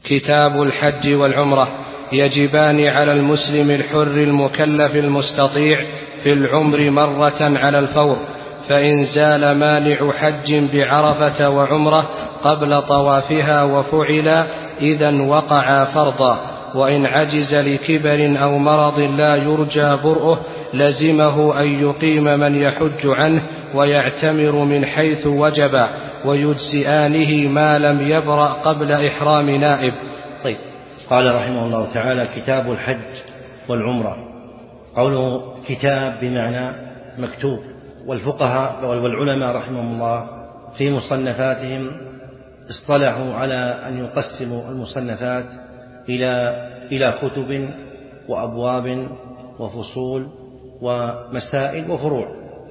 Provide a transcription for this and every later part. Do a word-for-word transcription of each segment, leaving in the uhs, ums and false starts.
كتاب الحج والعمرة. يجبان على المسلم الحر المكلف المستطيع في العمر مرة على الفور، فإن زال مانع حج بعرفة وعمرة قبل طوافها وفعل إذن وقع فرضا، وإن عجز لكبر أو مرض لا يرجى برؤه لزمه أن يقيم من يحج عنه ويعتمر من حيث وجب، ويجزئانه ما لم يبرأ قبل إحرام نائب. طيب، قال رحمه الله تعالى: كتاب الحج والعمرة. قوله كتاب بمعنى مكتوب، والفقهاء والعلماء رحمهم الله في مصنفاتهم اصطلحوا على أن يقسموا المصنفات إلى إلى كتب وأبواب وفصول ومسائل وفروع،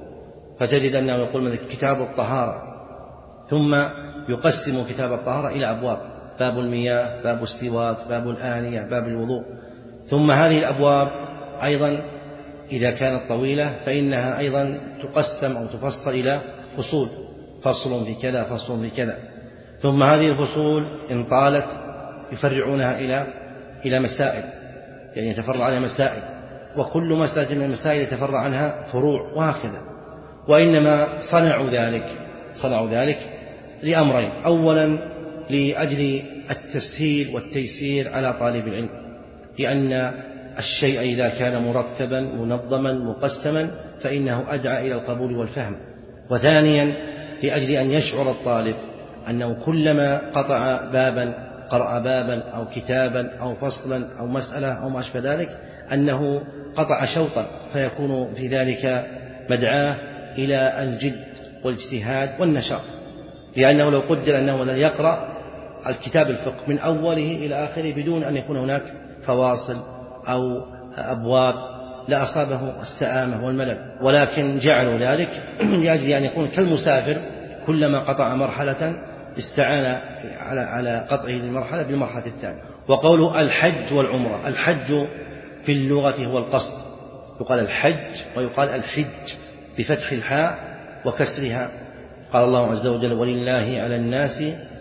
فتجد أنه يقول مثل كتاب الطهارة، ثم يقسم كتاب الطهارة إلى أبواب: باب المياه، باب السواك، باب الآنية، باب الوضوء. ثم هذه الأبواب أيضا إذا كانت طويلة فإنها أيضا تقسم أو تفصل إلى فصول: فصل في كذا، فصل في كذا. ثم هذه الفصول إن طالت يفرعونها إلى إلى مسائل، يعني يتفرع عنها مسائل، وكل مسألة من المسائل يتفرع عنها فروع، وهكذا. وإنما صنعوا ذلك صنعوا ذلك لأمرين: أولا لأجل التسهيل والتيسير على طالب العلم، لأن الشيء إذا كان مرتبا منظما مقسما فإنه أدعى إلى القبول والفهم. وثانيا لأجل أن يشعر الطالب أنه كلما قطع بابا، قرأ بابا أو كتابا أو فصلا أو مسألة أو ما أشبه ذلك، أنه قطع شوطا، فيكون في ذلك مدعاه إلى الجد والاجتهاد والنشاط. لأنه لو قدر أنه لن يقرأ الكتاب الفقه من أوله إلى آخره بدون أن يكون هناك فواصل أو أبواب لأصابه السآمة والملل، ولكن جعلوا ذلك لأجل أن يكون كالمسافر كلما قطع مرحلة استعان على على قطعه للمرحلة بالمرحلة الثانية. وقول الحج والعمرة: الحج في اللغة هو القصد، يقال الحج ويقال الحج بفتح الحاء وكسرها. قال الله عز وجل: ولله على الناس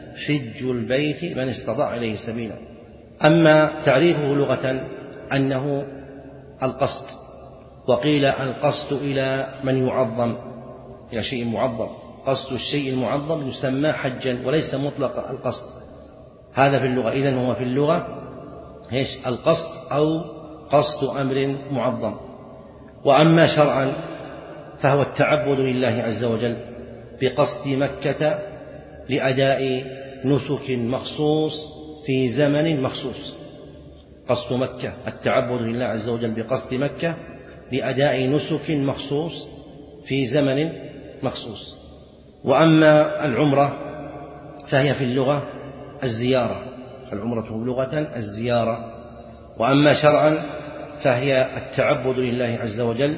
حج البيت من استطاع إليه سبيلا. أما تعريفه لغة أنه القصد، وقيل القصد إلى من يعظم، إلى شيء معظم. قصد الشيء المعظم يسمى حجا وليس مطلق القصد. هذا في اللغة. إذن هو في اللغة إيش؟ القصد أو قصد أمر معظم. وأما شرعا فهو التعبد لله عز وجل بقصد مكة لأداء نسك مخصوص في زمن مخصوص. قصد مكة التعبد لله عز وجل بقصد مكة لأداء نسك مخصوص في زمن مخصوص. وأما العمرة فهي في اللغة الزيارة، العمرة لغة الزيارة. وأما شرعا فهي التعبد لله عز وجل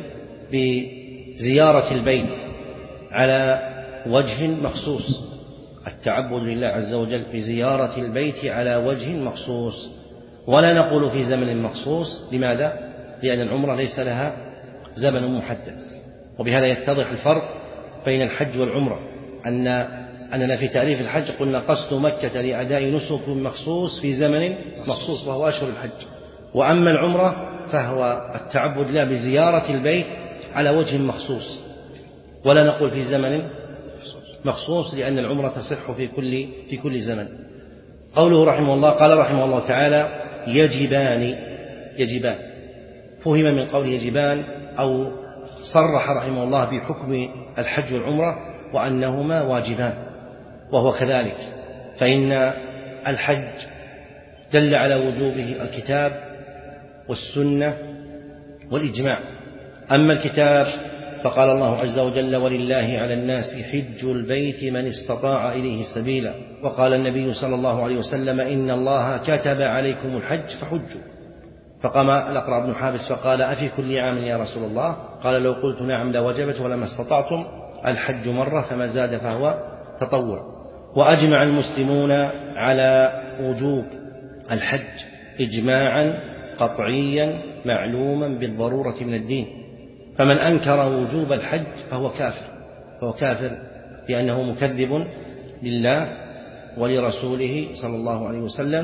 بزيارة البيت على وجه مخصوص، التعبد لله عز وجل بزيارة البيت على وجه مخصوص، ولا نقول في زمن مخصوص. لماذا؟ لأن العمرة ليس لها زمن محدد. وبهذا يتضح الفرق بين الحج والعمرة، أن أننا في تعريف الحج قلنا قصد مكة لأداء نسك مخصوص في زمن مخصوص وهو أشهر الحج. وأما العمرة فهو التعبد لا بزيارة البيت على وجه مخصوص، ولا نقول في زمن مخصوص، لأن العمرة تصح في كل في كل زمن. قوله رحمه الله، قال رحمه الله تعالى: يجبان. يجبان فهم من قول يجبان أو صرح رحمه الله بحكم الحج والعمرة وأنهما واجبان، وهو كذلك، فإن الحج دل على وجوبه الكتاب والسنة والإجماع. أما الكتاب فقال الله عز وجل: ولله على الناس حج البيت من استطاع إليه سبيلا. وقال النبي صلى الله عليه وسلم: إن الله كتب عليكم الحج فحجوا. فقام الأقرع بن حابس فقال: أفي كل عام يا رسول الله؟ قال: لو قلت نعم لوجبت، ولما استطعتم الحج مرة فما زاد فهو تطوع. وأجمع المسلمون على وجوب الحج إجماعا قطعيا معلوما بالضرورة من الدين، فمن أنكر وجوب الحج فهو كافر، فهو كافر لأنه مكذب لله ولرسوله صلى الله عليه وسلم،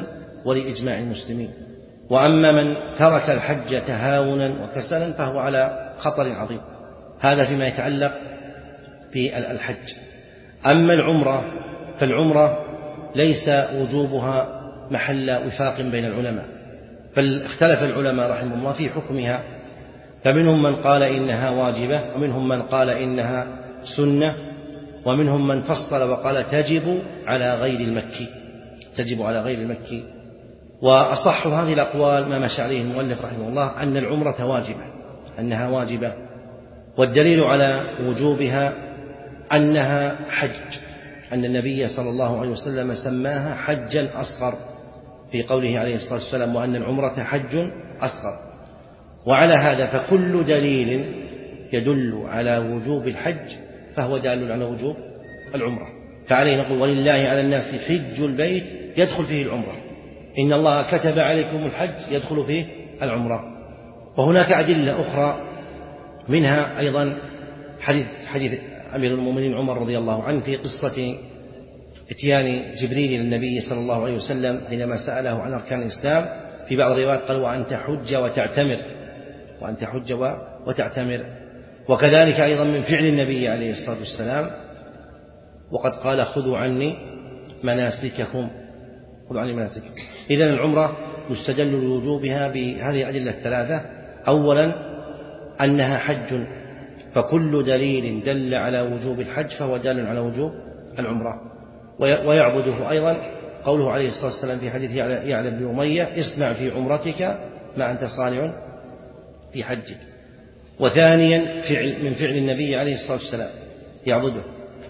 ولإجماع المسلمين. وأما من ترك الحج تهاونا وكسلا فهو على خطر عظيم. هذا فيما يتعلق بالحج. أما العمرة فالعمرة ليس وجوبها محل وفاق بين العلماء، بل اختلف العلماء رحمه الله في حكمها، فمنهم من قال إنها واجبة، ومنهم من قال إنها سنة، ومنهم من فصل وقال تجب على غير المكي تجب على غير المكي. وأصح هذه الأقوال ما مشى عليه المؤلف رحمه الله أن العمرة واجبة أنها واجبة والدليل على وجوبها أنها حج، أن النبي صلى الله عليه وسلم سماها حجا أصغر في قوله عليه الصلاة والسلام وأن العمرة حج أصغر. وعلى هذا فكل دليل يدل على وجوب الحج فهو دال على وجوب العمرة. فعليه نقول ولله على الناس حج البيت يدخل فيه العمرة، إن الله كتب عليكم الحج يدخل فيه العمرة. وهناك أدلة أخرى منها أيضا حديث حديث أمير المؤمنين عمر رضي الله عنه في قصة اتيان جبريل للنبي صلى الله عليه وسلم حينما سأله عن أركان الإسلام. في بعض الروايات قال وأن تحج وتعتمر وأن تحج وتعتمر. وكذلك أيضا من فعل النبي عليه الصلاة والسلام وقد قال خذوا عني مناسككم خذوا عني مناسككم. إذن العمرة يستدل لوجوبها بهذه الأدلة الثلاثة. أولا أنها حج، فكل دليل دل على وجوب الحج فهو دال على وجوب العمرة. ويعبده أيضا قوله عليه الصلاة والسلام في حديث يعلى بن أمية اصنع في عمرتك ما أنت صانع في حجك. وثانيا فعل من فعل النبي عليه الصلاة والسلام يعبده.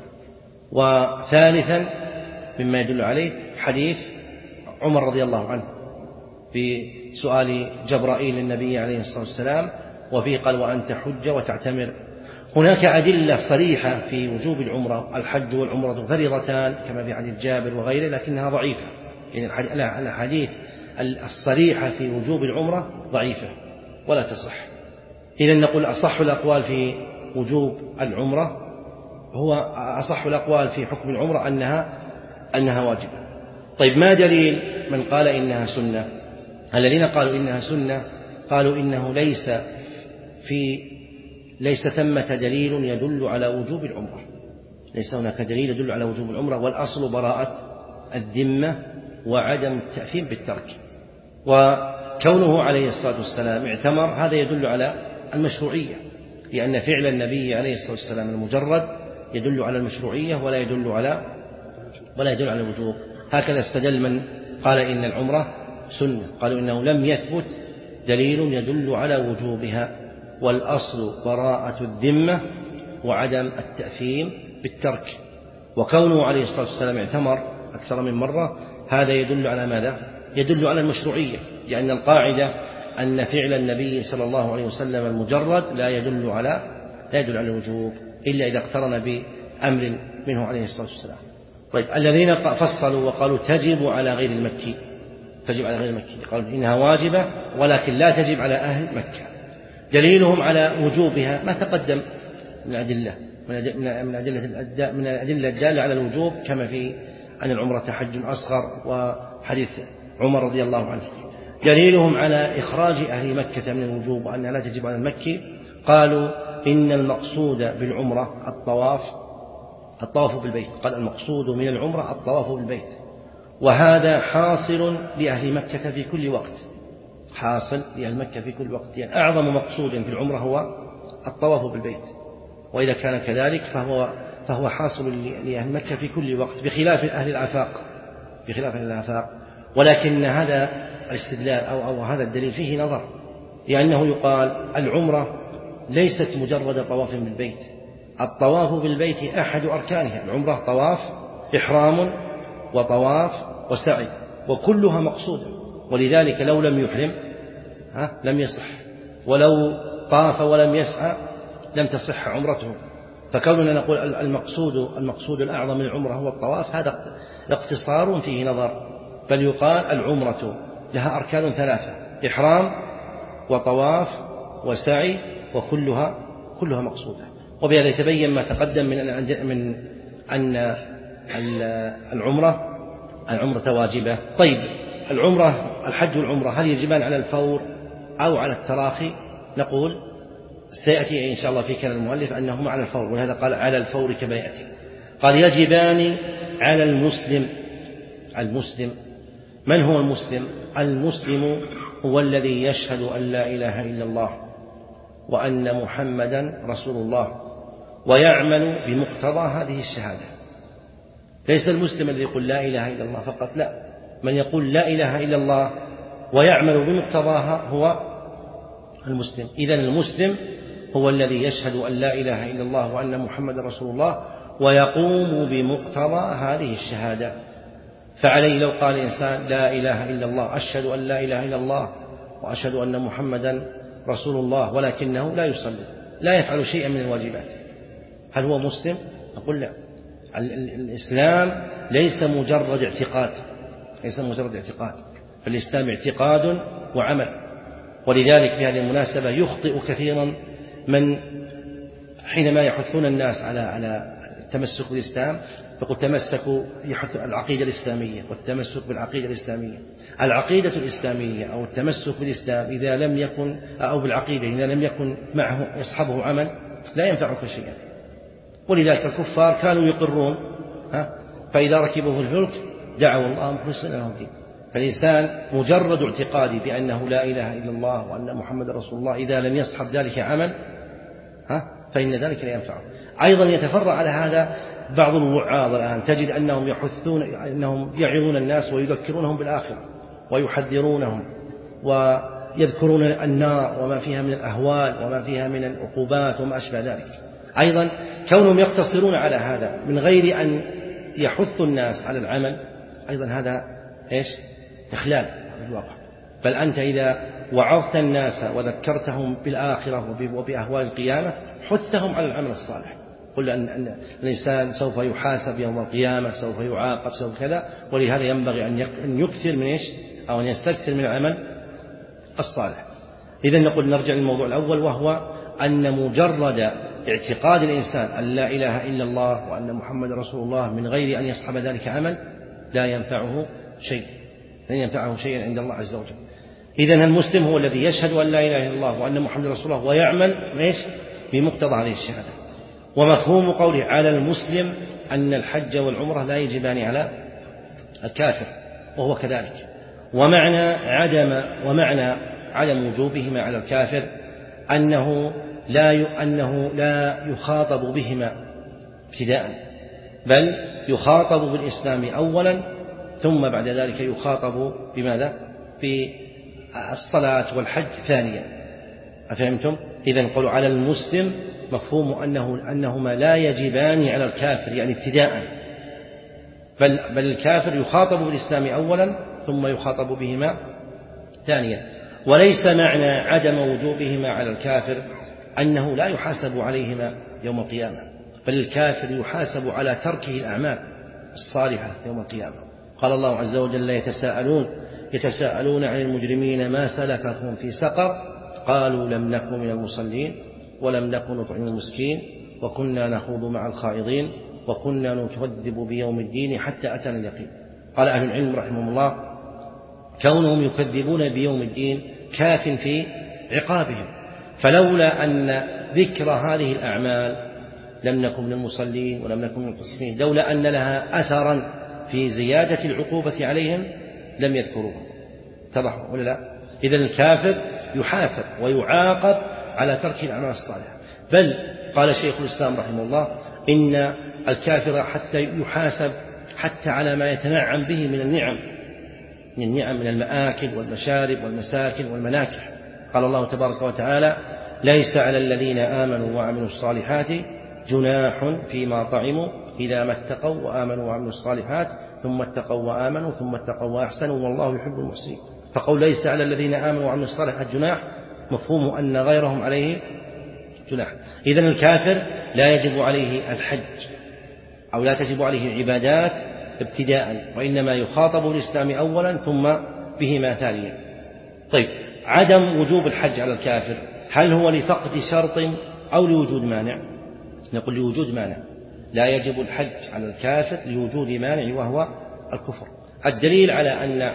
وثالثا مما يدل عليه حديث عمر رضي الله عنه في سؤال جبرائيل للنبي عليه الصلاة والسلام وفيه قال وأن تحج وتعتمر. هناك أدلة صريحة في وجوب العمرة، الحج والعمرة فريضتان كما في حديث جابر وغيره، لكنها ضعيفة. يعني الأحاديث الصريحة في وجوب العمرة ضعيفة ولا تصح. إذن نقول أصح الأقوال في وجوب العمرة هو أصح الأقوال في حكم العمرة أنها أنها واجبة. طيب ما دليل من قال إنها سنة؟ الذين قالوا إنها سنة قالوا إنه ليس في ليس ثمة دليل يدل على وجوب العمرة، ليس هناك دليل يدل على وجوب العمرة، والأصل براءة الذمة وعدم التأثيم بالترك. وكونه عليه الصلاة والسلام اعتمر هذا يدل على المشروعية، لأن فعل النبي عليه الصلاة والسلام المجرد يدل على المشروعية ولا يدل على ولا يدل على الوجوب. هكذا استدل من قال إن العمرة سنة، قالوا إنه لم يثبت دليل يدل على وجوبها، والأصل براءة الذمة وعدم التأثيم بالترك. وكونه عليه الصلاة والسلام اعتمر أكثر من مرة هذا يدل على ماذا؟ يدل على المشروعية، لأن القاعدة أن فعل النبي صلى الله عليه وسلم المجرد لا يدل على لا يدل على الوجوب إلا إذا اقترن بأمر منه عليه الصلاة والسلام. طيب الذين فصلوا وقالوا تجب على غير المكي تجب على غير المكي قالوا إنها واجبة ولكن لا تجب على أهل مكة، دليلهم على وجوبها ما تقدم من أدلة من أدلة من الأدلة الدالة على الوجوب، كما في أن العمرة حج أصغر وحديث عمر رضي الله عنه. دليلهم على إخراج أهل مكة من الوجوب وأنها لا تجب على المكي قالوا إن المقصود بالعمرة الطواف الطواف بالبيت، قال المقصود من العمرة الطواف بالبيت، وهذا حاصل لأهل مكة في كل وقت حاصل لأهل مكة في كل وقت، يعني أعظم مقصود في العمرة هو الطواف بالبيت، وإذا كان كذلك فهو فهو حاصل لأهل مكة في كل وقت بخلاف أهل الآفاق بخلاف أهل الآفاق. ولكن هذا الاستدلال أو, أو هذا الدليل فيه نظر، لأنه يقال العمرة ليست مجرد طواف بالبيت، الطواف بالبيت أحد أركانها. العمرة طواف إحرام وطواف وسعي وكلها مقصودة، ولذلك لو لم يحرم ها لم يصح، ولو طاف ولم يسعى لم تصح عمرته. فكوننا نقول المقصود المقصود الأعظم من العمرة هو الطواف هذا اقتصار فيه نظر، بل يقال العمرة لها أركان ثلاثة إحرام وطواف وسعي وكلها كلها مقصودة. وبهذا يتبين ما تقدم من من أن العمرة العمرة واجبة. طيب العمرة الحج والعمرة هل يجبان على الفور أو على التراخي؟ نقول سيأتي إن شاء الله في كلام المؤلف أنهما على الفور، ولهذا قال على الفور كما يأتي. قال يجبان على المسلم. المسلم من هو المسلم؟ المسلم هو الذي يشهد أن لا إله إلا الله وأن محمدا رسول الله ويعمل بمقتضى هذه الشهادة. ليس المسلم الذي يقول لا إله إلا الله فقط، لا، من يقول لا إله إلا الله ويعمل بمقتضاها هو المسلم. إذن المسلم هو الذي يشهد أن لا إله إلا الله وأن محمدا رسول الله ويقوم بمقتضى هذه الشهادة. فعليه لو قال إنسان لا إله إلا الله، أشهد أن لا إله إلا الله وأشهد أن محمدا رسول الله، ولكنه لا يصلي، لا يفعل شيئا من الواجبات، هل هو مسلم؟ نقول لا. الإسلام ليس مجرد اعتقاد، ليس مجرد اعتقاد، فالإسلام اعتقاد وعمل. ولذلك في هذه المناسبة يخطئ كثيرا من حينما يحثون الناس على على التمسك بالإسلام، يقول تمسكوا يحث العقيدة الإسلامية والتمسك بالعقيدة الإسلامية. العقيدة الإسلامية أو التمسك بالإسلام إذا لم يكن أو بالعقيدة إذا لم يكن معه يصحبه عمل لا ينفعك شيئا. ولذلك الكفار كانوا يقرون ها فإذا ركبوا في الفلك دعوا الله مخلصين له الدين. فالإنسان مجرد اعتقادي بأنه لا إله إلا الله وأن محمد رسول الله إذا لم يصحب ذلك عمل ها فإن ذلك لا ينفعه. أيضا يتفرع على هذا بعض الوعاظ الآن، تجد أنهم يحثون أنهم يعظون الناس ويذكرونهم بالآخرة ويحذرونهم ويذكرون النار وما فيها من الأهوال وما فيها من العقوبات وما أشبه ذلك. أيضا كونهم يقتصرون على هذا من غير أن يحثوا الناس على العمل، أيضا هذا إيش؟ إخلال بالواقع. بل أنت إذا وعظت الناس وذكرتهم بالآخرة وبأهوال القيامة حثهم على العمل الصالح. قل أن الإنسان سوف يحاسب يوم القيامة، سوف يعاقب، سوف كذا، ولهذا ينبغي أن يكثر من إيش؟ أو أن يستكثر من العمل الصالح. إذن نقول نرجع للموضوع الأول، وهو أن مجرد اعتقاد الإنسان أن لا إله إلا الله وأن محمد رسول الله من غير أن يصحب ذلك عمل لا ينفعه شيء، لن ينفعه شيئا عند الله عز وجل. إذن المسلم هو الذي يشهد أن لا إله إلا الله وأن محمد رسول الله ويعمل إيش؟ بمقتضى هذه الشهادة. ومفهوم قوله على المسلم أن الحج والعمرة لا يجبان على الكافر، وهو كذلك. ومعنى عدم ومعنى عدم وجوبهما على الكافر أنه لا أنه لا يخاطب بهما ابتداء، بل يخاطب بالإسلام أولا ثم بعد ذلك يخاطب بماذا؟ بالصلاة والحج ثانيا. أفهمتم؟ إذن قالوا على المسلم مفهوم أنه أنهما لا يجبان على الكافر يعني ابتداء، بل بل الكافر يخاطب بالإسلام أولا ثم يخاطب بهما ثانيا. وليس معنى عدم وجوبهما على الكافر أنه لا يحاسب عليهما يوم القيامة، بل الكافر يحاسب على تركه الأعمال الصالحة يوم القيامة. قال الله عز وجل يتساءلون يتساءلون عن المجرمين ما سلككم في سقر قالوا لم نكن من المصلين ولم نكن نطعم المسكين وكنا نخوض مع الخائضين وكنا نكذب بيوم الدين حتى أتانا اليقين. قال أهل العلم رحمهم الله كونهم يكذبون بيوم الدين كاف في عقابهم، فلولا أن ذكر هذه الأعمال لم نكن من المصلين ولم نكن من المسكين لولا أن لها أثرا في زيادة العقوبة عليهم لم يذكروها. اتضح ولا لا؟ إذن الكافر يحاسب ويعاقب على ترك الأعمال الصالحة. بل قال شيخ الإسلام رحمه الله إن الكافر حتى يحاسب حتى على ما يتنعم به من النعم من النعم من المآكل والمشارب والمساكن والمناكح. قال الله تبارك وتعالى ليس على الذين آمنوا وعملوا الصالحات جناح فيما طعموا إذا ما اتقوا وآمنوا وعملوا الصالحات ثم اتقوا وآمنوا ثم اتقوا وأحسنوا والله يحب المحسنين. فقول ليس على الذين آمنوا وعملوا الصالحات جناح مفهوم أن غيرهم عليه جناح. إذن الكافر لا يجب عليه الحج أو لا تجب عليه العبادات ابتداء، وإنما يخاطب الإسلام أولا ثم بهما ثانيا. طيب عدم وجوب الحج على الكافر هل هو لفقد شرط أو لوجود مانع؟ نقول لوجود مانع، لا يجب الحج على الكافر لوجود مانع وهو الكفر. الدليل على أن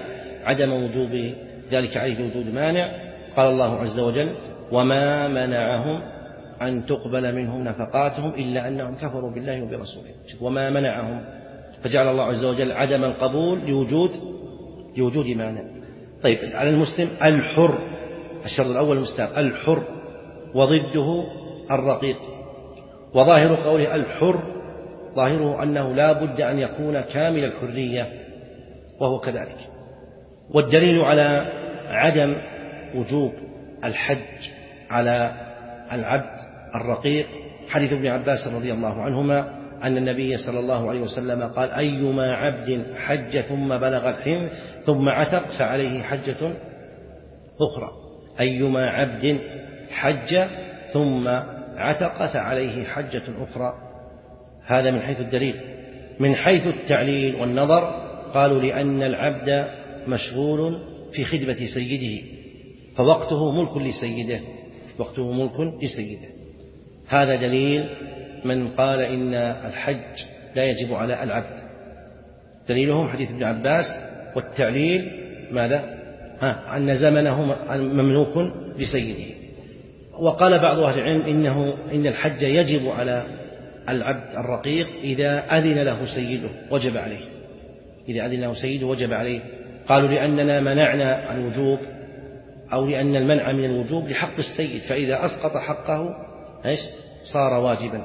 عدم وجوب ذلك عليه لوجود مانع. قال الله عز وجل: وما منعهم أن تقبل منهم نفقاتهم إلا أنهم كفروا بالله وبرسوله. وما منعهم، فجعل الله عز وجل عدم القبول لوجود لوجود مانع. طيب، على المسلم الحر، الشرط الأول المستحق الحر، وضده الرقيق. وظاهر قوله الحر ظاهره أنه لا بد أن يكون كامل الحرية، وهو كذلك. والدليل على عدم وجوب الحج على العبد الرقيق حديث ابن عباس رضي الله عنهما أن النبي صلى الله عليه وسلم قال: أيما عبد حج ثم بلغ الحنث ثم عتق فعليه حجة أخرى. أيما عبد حج ثم عتق فعليه حجة أخرى. هذا من حيث الدليل. من حيث التعليل والنظر قالوا: لأن العبد مشغول في خدمة سيده، فوقته ملك لسيده، وقته ملك لسيده. هذا دليل من قال إن الحج لا يجب على العبد. دليلهم حديث ابن عباس. والتعليل ماذا؟ ها أن زمنه مملوك لسيده. وقال بعض أهل العلم إنه إن الحج يجب على العبد الرقيق إذا أذن له سيده وجب عليه، إذا أذن له سيده وجب عليه. قالوا: لأننا منعنا الوجوب، أو لأن المنع من الوجوب لحق السيد، فإذا أسقط حقه إيش صار واجبا.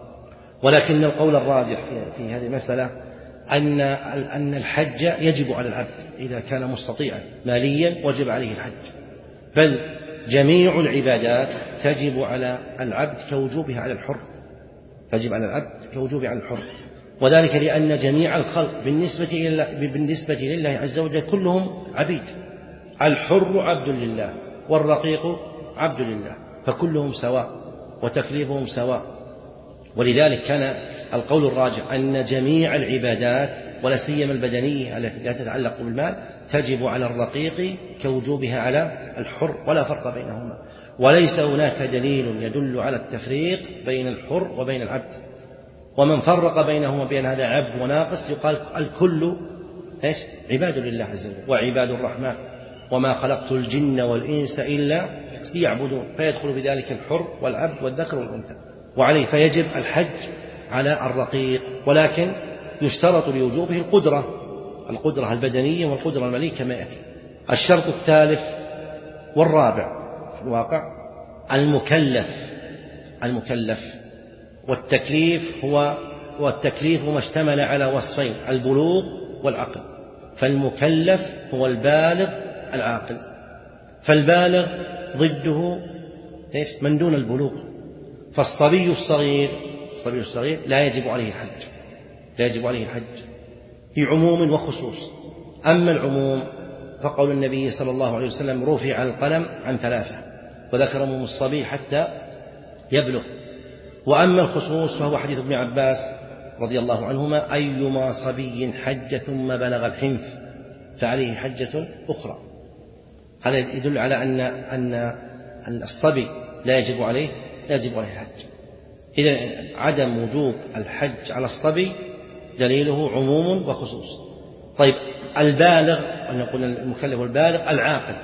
ولكن القول الراجح في هذه المسألة أن أن الحج يجب على العبد إذا كان مستطيعا ماليا وجب عليه الحج، بل جميع العبادات تجب على العبد كوجوبها على الحر، تجب على العبد كوجوبها على الحر. وذلك لأن جميع الخلق بالنسبة إلى بالنسبة لله عز وجل كلهم عبيد. الحر عبد لله والرقيق عبد لله، فكلهم سواء وتكليفهم سواء. ولذلك كان القول الراجح أن جميع العبادات ولا سيما البدنية التي لا تتعلق بالمال تجب على الرقيق كوجوبها على الحر، ولا فرق بينهما. وليس هناك دليل يدل على التفريق بين الحر وبين العبد. ومن فرق بينهما بين هذا عبد وناقص يقال الكل إيش عباد لله عز وجل وعباد الرحمن، وما خلقت الجن والإنس إلا ليعبدون، فيدخل بذلك الحر والعبد والذكر والأنثى. وعليه فيجب الحج على الرقيق، ولكن يشترط لوجوبه القدرة القدرة البدنية والقدرة المالية كما يأتي. الشرط الثالث والرابع في الواقع المكلف المكلف والتكليف هو والتكليف ما اشتمل على وصفين: البلوغ والعقل. فالمكلف هو البالغ العاقل، فالبالغ ضده إيش من دون البلوغ. فالصبي الصغير الصبي الصغير لا يجب عليه الحج لا يجب عليه الحج في عموم وخصوص. أما العموم فقول النبي صلى الله عليه وسلم: رفع القلم عن ثلاثة، وذكر عموم الصبي حتى يبلغ. وأما الخصوص فهو حديث ابن عباس رضي الله عنهما: أيما صبي حج ثم بلغ الحنث فعليه حجة أخرى. هذا يدل على أن أن الصبي لا يجب عليه لا يجب عليه الحج. إذا عدم وجوب الحج على الصبي دليله عموم وخصوص. طيب، البالغ أن نقول المكلف والبالغ العاقل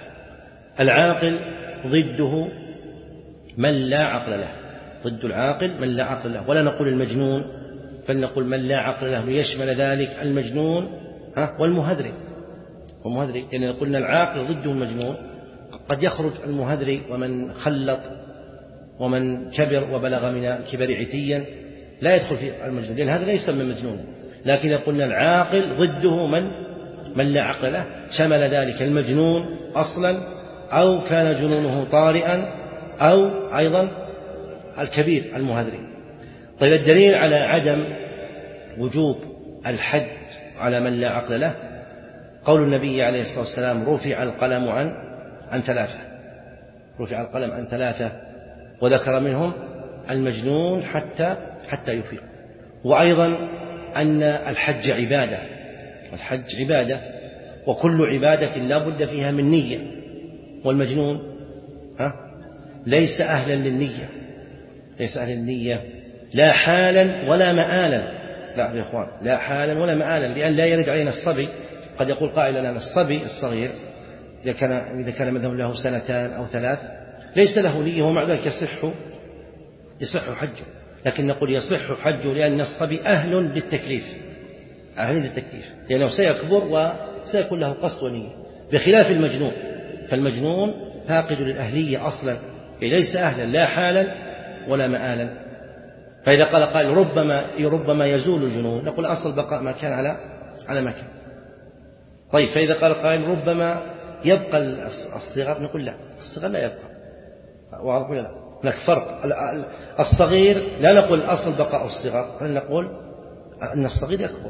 العاقل ضده من لا عقل له ضد العاقل من لا عقل له. ولا نقول المجنون، فلنقول من لا عقل له ليشمل ذلك المجنون والمهذري والمهذري لأن يعني قلنا العاقل ضده المجنون. قد يخرج المهذري ومن خلط ومن كبر وبلغ من الكبر عتيا لا يدخل في المجنون، لأن هذا ليس من مجنون. لكن إذا قلنا العاقل ضده من من لا عقل له شمل ذلك المجنون أصلا، أو كان جنونه طارئا، أو أيضا الكبير المهذري. طيب، الدليل على عدم وجوب الحج على من لا عقل له قول النبي عليه الصلاة والسلام: رفع القلم عن عن ثلاثة رفع القلم عن ثلاثة وذكر منهم المجنون حتى حتى يفيق. وأيضا أن الحج عبادة الحج عبادة وكل عبادة لا بد فيها من نية، والمجنون ها ليس أهلا للنية ليس أهلا للنية لا حالا ولا مآلا. لا يا إخوان، لا حالا ولا مآلا، لأن لا يرد علينا الصبي قد يقول قائل الآن الصبي الصغير إذا كان إذا كان مثلا له سنتان أو ثلاث ليس له نية ومع ذلك يصح يصح حجه، لكن نقول يصح حجه لأن الصبي أهل للتكليف، أهل للتكليف لأنه سيكبر وسيكون له قصد ونية، بخلاف المجنون، فالمجنون فاقد للأهلية أصلا، ليس أهلا لا حالا ولا مآلا. فإذا قال قائل ربما ربما يزول الجنون، نقول أصل بقاء ما كان على على ما كان. طيب فإذا قال قائل ربما يبقى الصغر، نقول لا، الصغر لا يبقى، واضح ولا لا؟ هناك فرق. الصغير لا نقول أصل بقاء الصغر، بل نقول أن الصغير يكبر،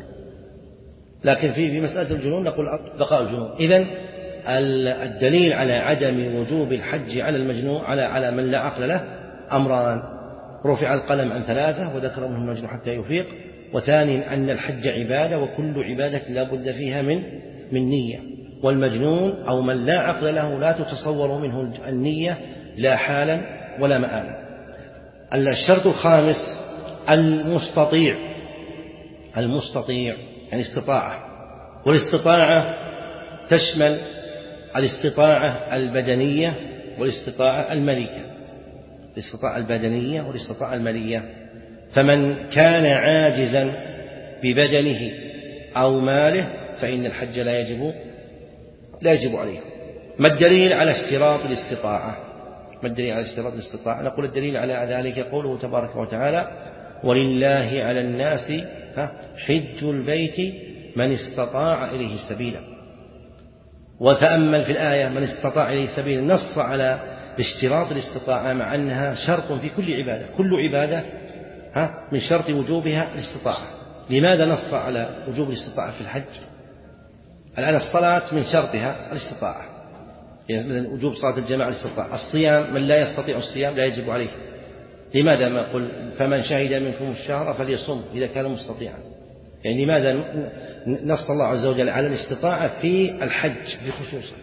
لكن في في مسألة الجنون نقول بقاء الجنون. إذن الدليل على عدم وجوب الحج على المجنون على على من لا عقل له أمران: رفع القلم عن ثلاثة وذكر منهم المجنون حتى يفيق، وثاني أن الحج عبادة وكل عبادة لا بد فيها من من نية، والمجنون أو من لا عقل له لا تتصور منه النية لا حالا ولا مآلا. الشرط الخامس المستطيع، المستطيع يعني استطاعة، والاستطاعة تشمل الاستطاعة البدنية والاستطاعة المالية، الاستطاعة البدنية والاستطاعة المالية. فمن كان عاجزا ببدنه أو ماله فإن الحج لا يجب لا يجب عليه. ما الدليل على اشتراط الاستطاعة؟ ما الدليل على اشتراط الاستطاعة؟ نقول الدليل على ذلك قوله تبارك وتعالى: ولله على الناس حج البيت من استطاع إليه سبيلا. وتأمل في الآية: من استطاع إليه سبيلا، نص على اشتراط الاستطاعة مع أنها شرط في كل عبادة، كل عبادة من شرط وجوبها الاستطاعة. لماذا نص على وجوب الاستطاعة في الحج؟ الآن الصلاة من شرطها الاستطاعة، يعني مثلا وجوب صلاة الجماعة الاستطاعة. الصيام من لا يستطيع الصيام لا يجب عليه. لماذا ما قل فمن شهد منكم الشهر فليصم إذا كان مستطيعا؟ يعني لماذا نص الله عز وجل على الاستطاعة في الحج بخصوصه؟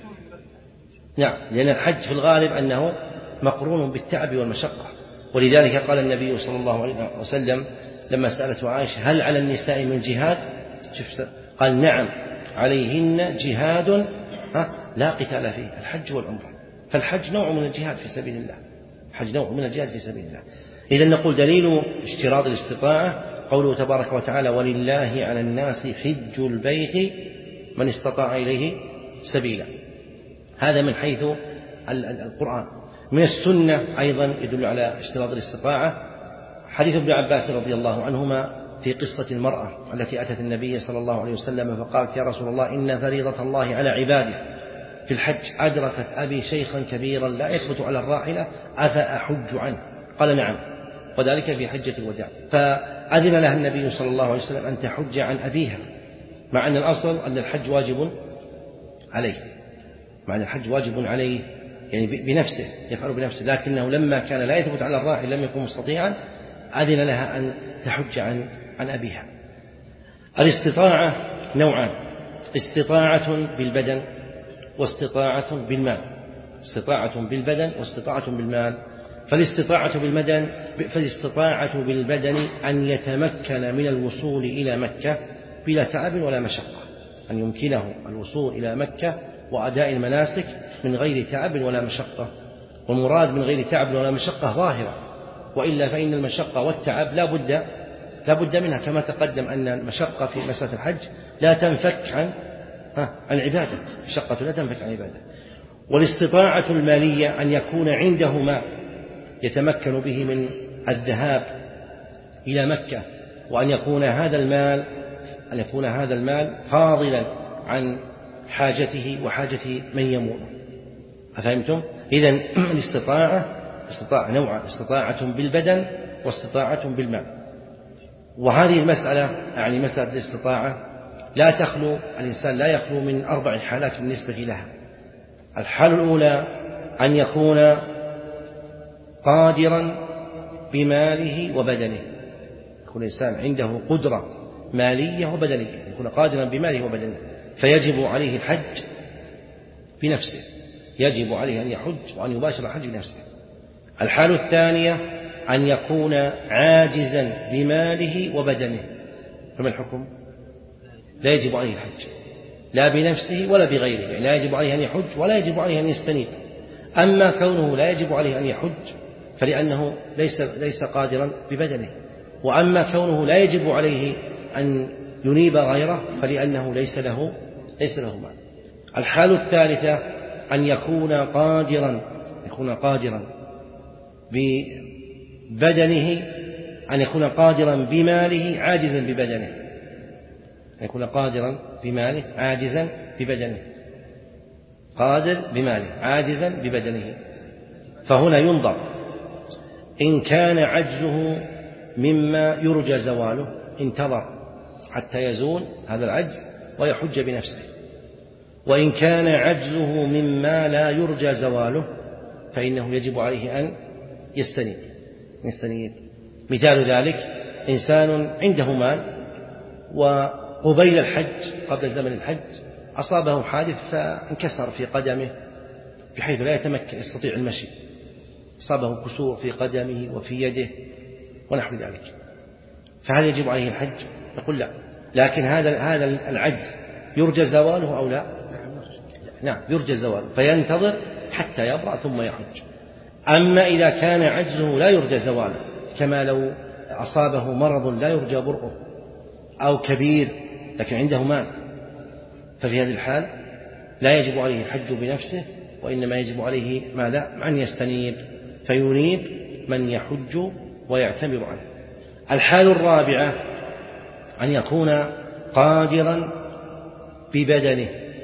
نعم، لأن الحج في الغالب أنه مقرون بالتعب والمشقة، ولذلك قال النبي صلى الله عليه وسلم لما سألته عائشة: هل على النساء من جهاد؟ قال: نعم عليهن جهاد لا قتال فيه، الحج والعمرة. فالحج نوع من الجهاد في سبيل الله، الحج نوع من الجهاد في سبيل الله. إذن نقول دليل اشتراط الاستطاعة قوله تبارك وتعالى: ولله على الناس حج البيت من استطاع إليه سبيلا. هذا من حيث القرآن. من السنة أيضا يدل على اشتراط الاستطاعة حديث ابن عباس رضي الله عنهما في قصة المرأة التي أتت النبي صلى الله عليه وسلم فقالت: يا رسول الله، إن فريضة الله على عباده في الحج أدركت أبي شيخا كبيرا لا يثبت على الراحلة، أفأحج عنه؟ قال: نعم، وذلك في حجة الوداع. فأذن لها النبي صلى الله عليه وسلم أن تحج عن أبيها، مع أن الأصل أن الحج واجب عليه، مع أن الحج واجب عليه يعني بنفسه، يفعل بنفسه، لكنه لما كان لا يثبت على الراحل لم يكن مستطيعا أذن لها أن تحج عن عن أبيها. الاستطاعة نوعان: استطاعة بالبدن واستطاعة بالمال. استطاعة بالبدن واستطاعة بالمال. فالاستطاعة بالبدن فالاستطاعة بالبدن أن يتمكن من الوصول إلى مكة بلا تعب ولا مشقة، أن يمكنه الوصول إلى مكة وأداء المناسك من غير تعب ولا مشقة. والمراد من غير تعب ولا مشقة ظاهرة، وإلا فإن المشقة والتعب لا بد لا بد منها، كما تقدم أن المشقة في مسألة الحج لا تنفك عن عن عبادة، المشقة لا تنفك عن عبادة. والاستطاعة المالية أن يكون عنده مال يتمكن به من الذهاب إلى مكة، وأن يكون هذا المال أن يكون هذا المال فاضلا عن حاجته وحاجة من يمون. أفهمتم؟ إذن الاستطاعة استطاعة نوعا: استطاعة بالبدن واستطاعة بالمال. وهذه المسألة يعني مسألة الاستطاعة لا تخلو الإنسان لا يخلو من أربع حالات بالنسبة لها. الحالة الأولى أن يكون قادرا بماله وبدنه، يكون الإنسان عنده قدرة مالية وبدنية، يكون قادرا بماله وبدنه، فيجب عليه الحج بنفسه، يجب عليه أن يحج وأن يباشر الحج بنفسه. الحالة الثانية أن يكون عاجزا بماله وبدنه، فما الحكم؟ لا يجب عليه الحج، لا بنفسه ولا بغيره، يعني لا يجب عليه أن يحج ولا يجب عليه أن يستنيب. أما كونه لا يجب عليه أن يحج فلأنه ليس, ليس قادرا ببدنه، وأما كونه لا يجب عليه أن ينيب غيره فلأنه ليس له, ليس له مال. الحال الثالثة أن يكون قادرا يكون قادرا ببدنه، أن يكون قادرا بماله عاجزا ببدنه، أن يكون قادرا بماله عاجزا ببدنه، قادر بماله عاجزا ببدنه. فهنا ينظر إن كان عجزه مما يرجى زواله انتظر حتى يزول هذا العجز ويحج بنفسه، وإن كان عجزه مما لا يرجى زواله فإنه يجب عليه أن يستنيب يستنيب مثال ذلك إنسان عنده مال وقبيل الحج قبل زمن الحج أصابه حادث فانكسر في قدمه بحيث لا يتمكن يستطيع المشي، أصابه كسور في قدمه وفي يده ونحو ذلك، فهل يجب عليه الحج؟ نقول لا، لكن هذا هذا العجز يرجى زواله أو لا؟ نعم يرجى زواله، فينتظر حتى يبرأ ثم يحج. أما إذا كان عجزه لا يرجى زواله كما لو أصابه مرض لا يرجى برؤه أو كبير لكن عنده مال، ففي هذه الحال لا يجب عليه الحج بنفسه، وإنما يجب عليه ماذا؟ أن يستنيب، فينيب من يحج ويعتمر عنه. الحال الرابعة أن يكون قادرا ببدنه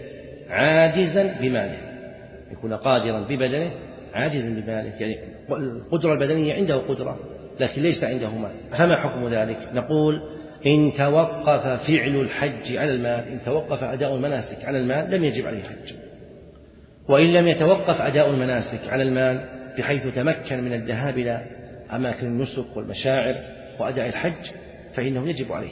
عاجزا بماله، يكون قادرا ببدنه عاجزا بماله، يعني القدرة البدنية عنده قدرة لكن ليس عنده مال، فما حكم ذلك؟ نقول إن توقف فعل الحج على المال، إن توقف أداء المناسك على المال لم يجب عليه الحج، وإن لم يتوقف أداء المناسك على المال بحيث تمكن من الذهاب إلى أماكن النسك والمشاعر وأداء الحج فإنه يجب عليه.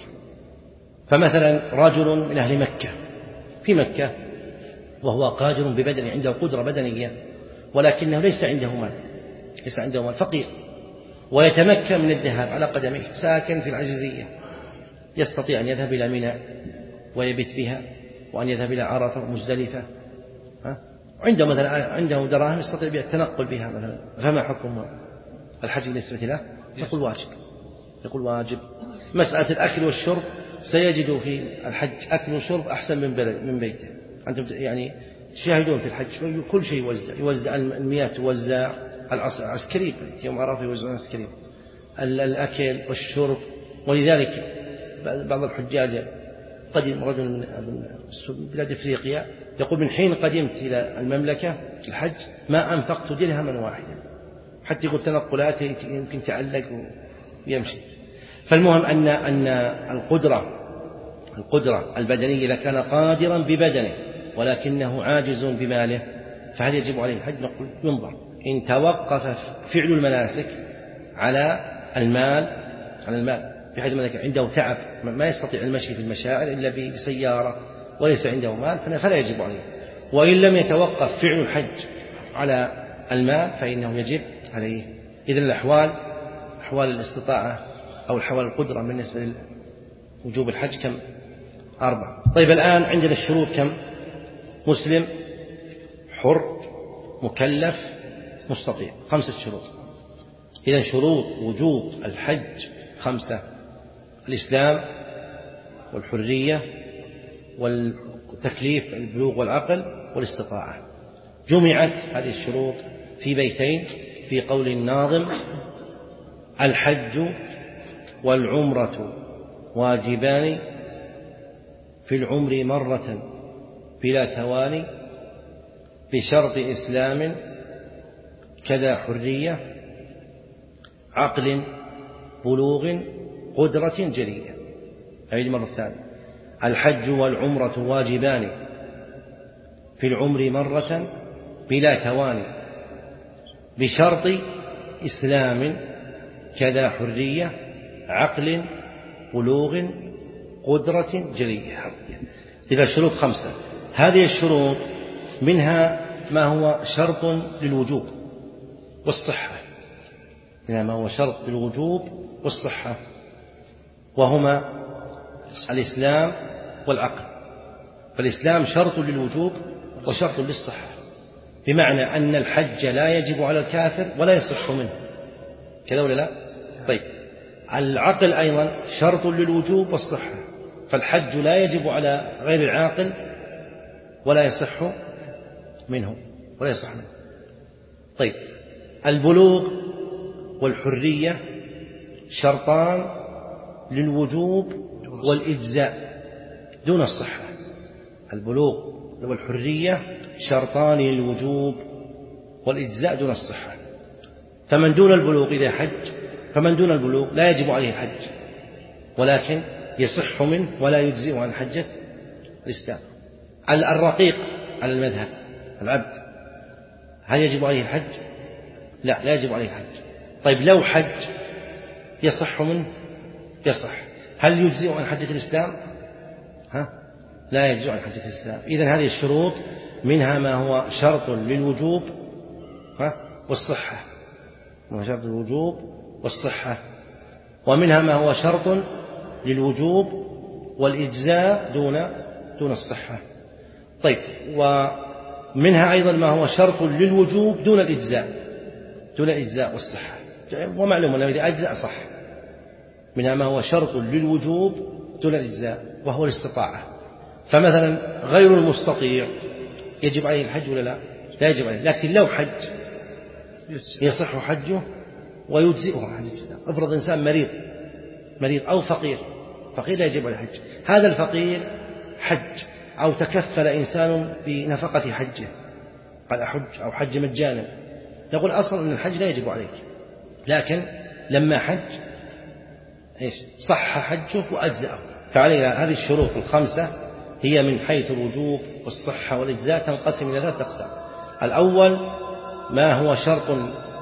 فمثلا رجل من أهل مكة في مكة وهو قادر ببدنه، عنده قدرة بدنية ولكنه ليس عنده مال، ليس عنده مال، فقير، ويتمكن من الذهاب على قدميه، ساكن في العزيزية، يستطيع أن يذهب إلى منى ويبت بها، وأن يذهب إلى عرفة ومزدلفة، عنده مثلا عنده دراهم يستطيع بها التنقل بها مثلا، فما حكم الحج بالنسبة له؟ يقول واجب، يقول واجب. مسألة الأكل والشرب سيجد في الحج أكل وشرب أحسن من من بيته، أنتم يعني تشاهدون في الحج كل شيء يوزع، يوزع المياه، توزع العسكري يوم عرفة يوزعون عسكري، الأكل والشرب. ولذلك بعض الحجاج قدم رجل من بلاد أفريقيا يقول من حين قدمت إلى المملكة الحج ما أنفقت درهما واحدا، حتى يقول تنقلاته يمكن تعلق ويمشي. فالمهم أن أن القدرة القدرة البدنية إذا كان قادرا ببدنه ولكنه عاجز بماله فهل يجب عليه الحج؟ نقول ينظر إن توقف فعل المناسك على المال على المال بحيث أنه عنده تعب ما يستطيع المشي في المشاعر إلا بسيارة وليس عنده مال فلا يجب عليه، وإن لم يتوقف فعل الحج على المال فإنه يجب عليه. إذن الأحوال أحوال الاستطاعة أو أحوال القدرة بالنسبة لوجوب الحج كم؟ أربعة. طيب الآن عندنا الشروط كم؟ مسلم، حر، مكلف، مستطيع، خمسة شروط. إذن شروط وجوب الحج خمسة: الإسلام والحرية والتكليف البلوغ والعقل والاستطاعة. جمعت هذه الشروط في بيتين في قول الناظم: الحج والعمرة واجبان في العمر مرة بلا تواني بشرط إسلام كذا حرية عقل بلوغ قدرة جلية. هذه المرة الثانية: الحج والعمرة واجبان في العمر مرة بلا تواني بشرط إسلام كذا حرية عقل بلوغ قدرة جلية. إذا الشروط خمسة. هذه الشروط منها ما هو شرط للوجوب والصحة، منها ما هو شرط للوجوب والصحة، وهما الإسلام والعقل. فالإسلام شرط للوجوب وشرط للصحة، بمعنى أن الحج لا يجب على الكافر ولا يصح منه، كذا ولا لا؟ طيب العقل أيضا شرط للوجوب والصحة، فالحج لا يجب على غير العاقل ولا يصح منه ولا يصح منه. طيب البلوغ والحرية شرطان للوجوب والإجزاء دون الصحة. البلوغ والحرية شرطان للوجوب والإجزاء دون الصحة. فمن دون البلوغ إذا حج فمن دون البلوغ لا يجب عليه الحج، ولكن يصح منه ولا يجزئ عن حجة الإسلام. الرقيق على المذهب العبد هل يجب عليه الحج؟ لا، لا يجب عليه الحج. طيب لو حج يصح منه؟ يصح. هل يجزئ عن حجة الإسلام؟ ها؟ لا يجزئ عن حجة الإسلام. إذن هذه الشروط منها ما هو شرط للوجوب ها؟ والصحة، ما شرط الوجوب والصحة، ومنها ما هو شرط للوجوب والإجزاء دون دون الصحة. طيب ومنها أيضا ما هو شرط للوجوب دون الإجزاء دون الإجزاء والصحة، ومعلوم أنه إذا أجزاء صح. منها ما هو شرط للوجوب دون الإجزاء وهو الاستطاعة. فمثلا غير المستطيع يجب عليه الحج ولا لا؟ لا يجب عليه، لكن لو حج يصح حجه ويجزئه عن حج الإسلام. افرض إنسان مريض مريض أو فقير فقير لا يجب عليه الحج، هذا الفقير حج أو تكفل إنسان بنفقة حجه قال أحج أو حج مجانا، نقول أصلا أن الحج لا يجب عليك، لكن لما حج إيش صح حجه وأجزأه. فعلينا هذه الشروط الخمسة هي من حيث الوجوب والصحة والإجزاء تنقسم إلى ثلاثة أقسام. الأول ما هو شرط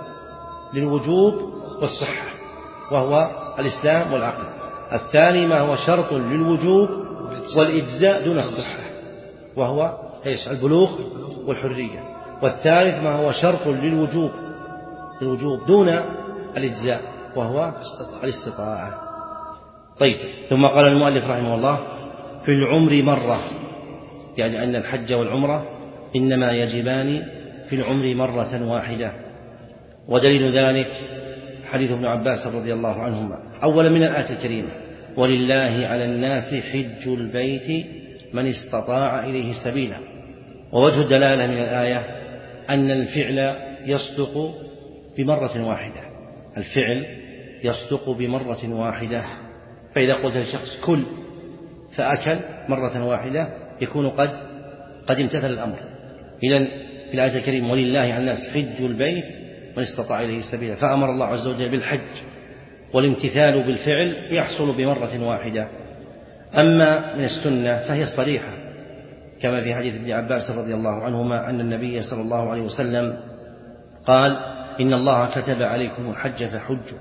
للوجوب والصحة وهو الإسلام والعقل. الثاني ما هو شرط للوجوب والإجزاء دون الصحة وهو إيش البلوغ والحرية. والثالث ما هو شرط للوجوب للوجوب دون الإجزاء وهو الاستطاعة. طيب ثم قال المؤلف رحمه الله في العمر مرة، يعني أن الحج والعمرة إنما يجبان في العمر مرة واحدة. ودليل ذلك حديث ابن عباس رضي الله عنهما أولا من الآية الكريمة ولله على الناس حج البيت من استطاع إليه سبيلا. ووجه الدلالة من الآية أن الفعل يصدق بمرة واحدة، الفعل يصدق بمرة واحدة. فإذا قلت للشخص كل فأكل مرة واحدة يكون قد قد امتثل الأمر. إذن في الآية الكريمة ولله على الناس حج البيت من استطاع إليه سبيلا، فأمر الله عز وجل بالحج، والامتثال بالفعل يحصل بمرة واحدة. أما من السنة فهي صريحة كما في حديث ابن عباس رضي الله عنهما أن النبي صلى الله عليه وسلم قال إن الله كتب عليكم الحج فحجوا.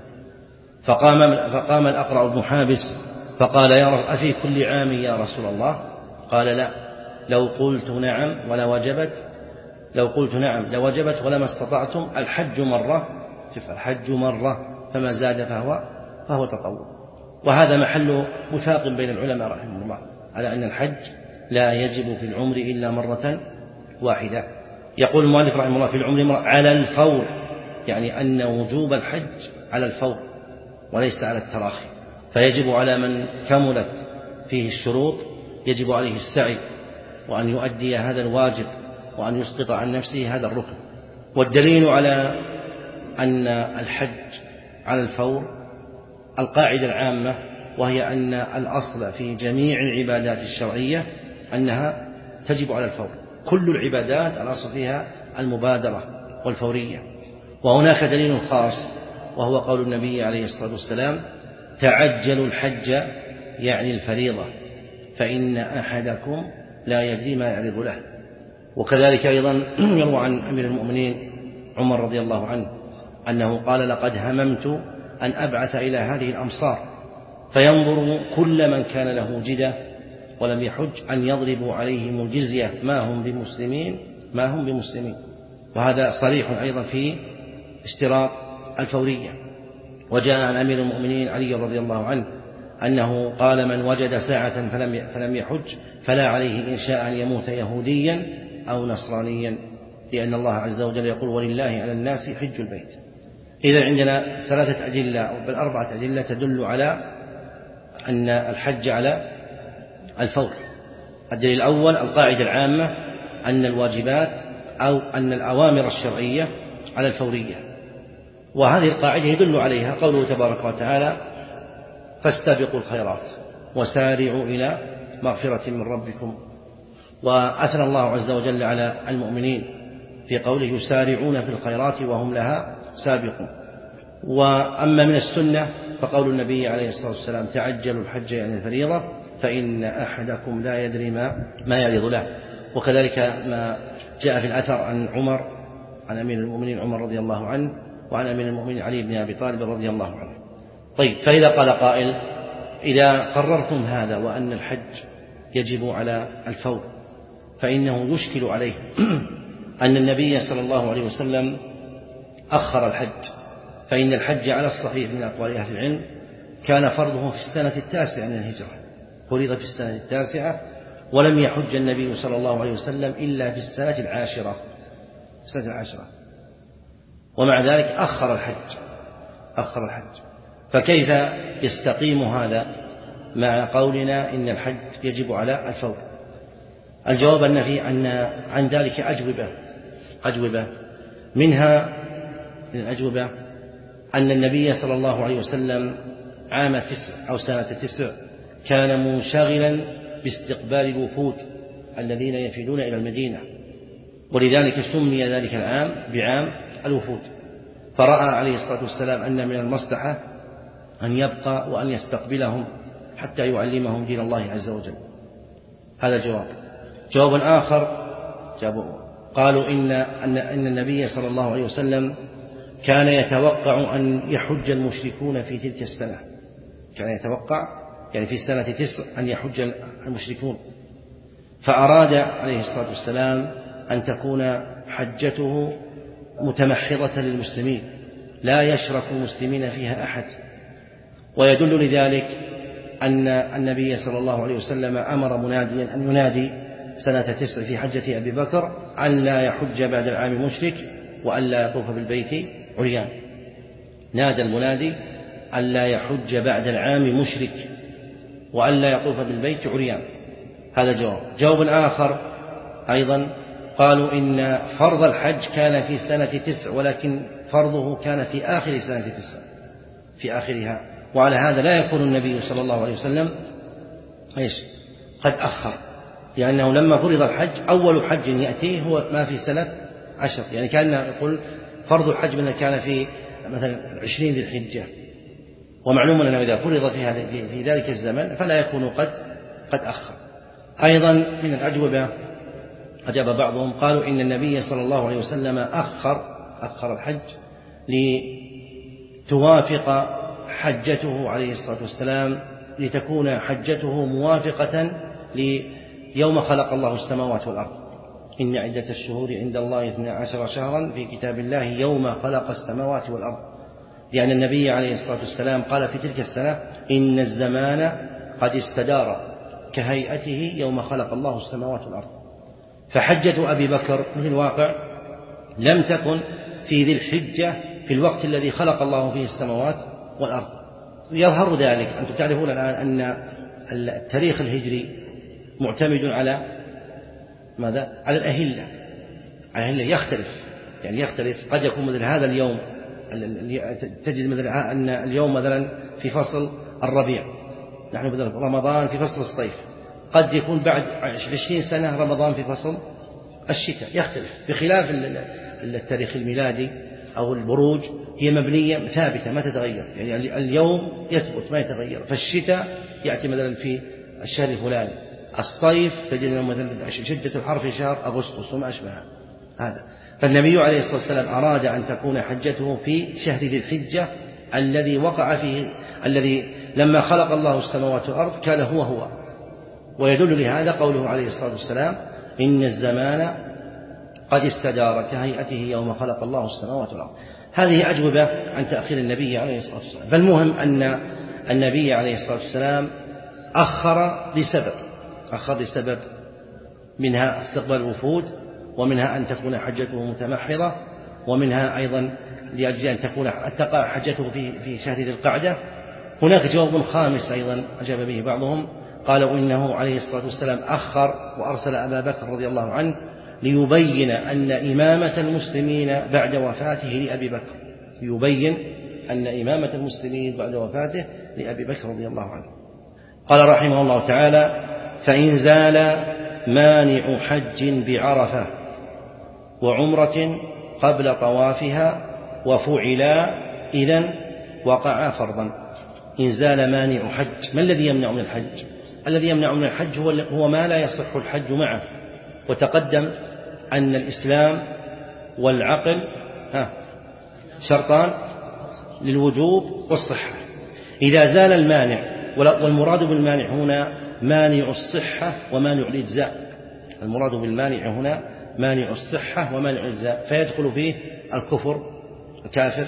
فقام, فقام الأقرع بن حابس فقال يا رسول أفي كل عام يا رسول الله؟ قال لا، لو قلت نعم ولا وجبت لو قلت نعم لوجبت ولما استطعتم. الحج مرة، الحج مرة فما زاد فهو فهو تطوع. وهذا محل وفاق بين العلماء رحمه الله على أن الحج لا يجب في العمر إلا مرة واحدة. يقول المؤلف رحمه الله في العمر مرة على الفور، يعني أن وجوب الحج على الفور وليس على التراخي. فيجب على من كملت فيه الشروط يجب عليه السعي وأن يؤدي هذا الواجب وأن يسقط عن نفسه هذا الركن. والدليل على أن الحج على الفور القاعدة العامة، وهي أن الأصل في جميع العبادات الشرعية أنها تجب على الفور. كل العبادات الأصل فيها المبادرة والفورية. وهناك دليل خاص وهو قول النبي عليه الصلاة والسلام تعجلوا الحج يعني الفريضة فإن أحدكم لا يدري ما يعرض له. وكذلك أيضا يروى عن أمير المؤمنين عمر رضي الله عنه أنه قال لقد هممت أن أبعث إلى هذه الأمصار فينظر كل من كان له جدة ولم يحج أن يضربوا عليهم الجزية ما هم بمسلمين ما هم بمسلمين. وهذا صريح أيضا في اشتراط الفورية. وجاء عن أمير المؤمنين علي رضي الله عنه أنه قال من وجد ساعة فلم فلم يحج فلا عليه إن شاء أن يموت يهوديا أو نصرانيا، لأن الله عز وجل يقول ولله على الناس حج البيت. إذا عندنا ثلاثة أدلة أو بل أربعة أدلة تدل على أن الحج على الفور. الدليل الأول القاعدة العامة أن الواجبات أو أن الأوامر الشرعية على الفورية، وهذه القاعدة يدل عليها قوله تبارك وتعالى فاستبقوا الخيرات وسارعوا إلى مغفرة من ربكم. وأثنى الله عز وجل على المؤمنين في قوله يسارعون في الخيرات وهم لها سابقون. وأما من السنة فقول النبي عليه الصلاة والسلام تعجلوا الحج يعني الفريضة فإن أحدكم لا يدري ما ما يعرض له. وكذلك ما جاء في الأثر عن عمر عن أمير المؤمنين عمر رضي الله عنه وعن أمير المؤمنين علي بن أبي طالب رضي الله عنه. طيب، فإذا قال قائل إذا قررتم هذا وأن الحج يجب على الفور فإنه يشكل عليه أن النبي صلى الله عليه وسلم أخر الحج، فإن الحج على الصحيح من أقوال أهل العلم كان فرضه في السنة التاسعة من الهجرة، فرض في السنة التاسعة، ولم يحج النبي صلى الله عليه وسلم إلا في السنة العاشرة السنة العاشرة ومع ذلك أخر الحج أخر الحج فكيف يستقيم هذا مع قولنا إن الحج يجب على الفور؟ الجواب أن في أن عن ذلك أجوبة أجوبة منها من الأجوبة أن النبي صلى الله عليه وسلم عام تسع أو سنة تسع كان منشغلا باستقبال الوفود الذين يفيدون إلى المدينة، ولذلك سمي ذلك العام بعام الوفود، فرأى عليه الصلاة والسلام أن من المصلحة أن يبقى وأن يستقبلهم حتى يعلمهم دين الله عز وجل. هذا جواب. جواب آخر قالوا إن أن أن النبي صلى الله عليه وسلم كان يتوقع أن يحج المشركون في تلك السنة، كان يتوقع يعني في سنة تسع أن يحج المشركون، فأراد عليه الصلاة والسلام أن تكون حجته متمحضة للمسلمين لا يشرك المسلمين فيها أحد. ويدل لذلك أن النبي صلى الله عليه وسلم أمر مناديا أن ينادي سنة تسع في حجة أبي بكر أن لا يحج بعد العام مشرك وأن لا يطوف بالبيت عريان. نادى المنادي أن لا يحج بعد العام مشرك وأن لا يطوف بالبيت عريان. هذا جواب. جواب آخر أيضا قالوا إن فرض الحج كان في سنة تسع ولكن فرضه كان في آخر سنة تسع في آخرها، وعلى هذا لا يكون النبي صلى الله عليه وسلم إيش قد أخر، لأنه لما فرض الحج أول حج يأتيه هو ما في سنة عشر، يعني كان يقول فرض الحج من كان في مثلا عشرين ذي الحجة، ومعلوم أنه إذا فرض في, هذا في ذلك الزمن فلا يكون قد قد أخر. أيضا من الأجوبة أجاب بعضهم قالوا إن النبي صلى الله عليه وسلم أخر أخر الحج لتوافق حجته عليه الصلاة والسلام لتكون حجته موافقة ليوم خلق الله السماوات والأرض. إن عدة الشهور عند الله اثنا عشر شهرا في كتاب الله يوم خلق السماوات والأرض، لأن النبي عليه الصلاة والسلام قال في تلك السنة إن الزمان قد استدار كهيئته يوم خلق الله السماوات والأرض. فحجة أبي بكر في الواقع لم تكن في ذي الحجة في الوقت الذي خلق الله فيه السماوات والأرض. يظهر ذلك أنتم تعرفون الآن أن التاريخ الهجري معتمد على ماذا؟ على الأهلة. على الأهلة يختلف، يعني يختلف. قد يكون مثل هذا اليوم تجد مثل أن اليوم مثلا في فصل الربيع، نحن مثل رمضان في فصل الصيف، قد يكون بعد عشرين سنة رمضان في فصل الشتاء، يختلف. بخلاف التاريخ الميلادي أو البروج هي مبنية ثابتة ما تتغير، يعني اليوم يثبت ما يتغير. فالشتاء يأتي مثلا في الشهر الفلاني، الصيف تجد مثلا شدة الحر في شهر أغسطس وما أشبه هذا. فالنبي عليه الصلاة والسلام أراد أن تكون حجته في شهر ذي الحجة الذي وقع فيه الذي لما خلق الله السماوات والأرض كان هو هو. ويدل لهذا قوله عليه الصلاة والسلام إن الزمان قد استدار كهيئته يوم خلق الله السماوات والأرض. هذه أجوبة عن تأخير النبي عليه الصلاة والسلام. فالمهم أن النبي عليه الصلاة والسلام أخر لسبب أخر لسبب منها استقبال الوفود، ومنها أن تكون حجته متمحضة، ومنها أيضا لأجل أن تكون تقع حجته في في شهر ذي القعدة. هناك جواب خامس أيضا أجاب به بعضهم، قالوا إنه عليه الصلاة والسلام أخر وأرسل أبا بكر رضي الله عنه ليبين أن إمامة المسلمين بعد وفاته لأبي بكر ليبين أن إمامة المسلمين بعد وفاته لأبي بكر رضي الله عنه. قال رحمه الله تعالى: فإن زال مانع حج بعرفة وعمرة قبل طوافها وفعلا إذن وقع فرضا. إن زال مانع حج، ما الذي يمنع من الحج؟ الذي يمنع من الحج هو هو ما لا يصح الحج معه، وتقدم أن الإسلام والعقل ها شرطان للوجوب والصحة. إذا زال المانع، والمراد بالمانع هنا مانع الصحة ومانع الإجزاء، المراد بالمانع هنا مانع الصحة ومانع الإجزاء، فيدخل فيه الكفر الكافر،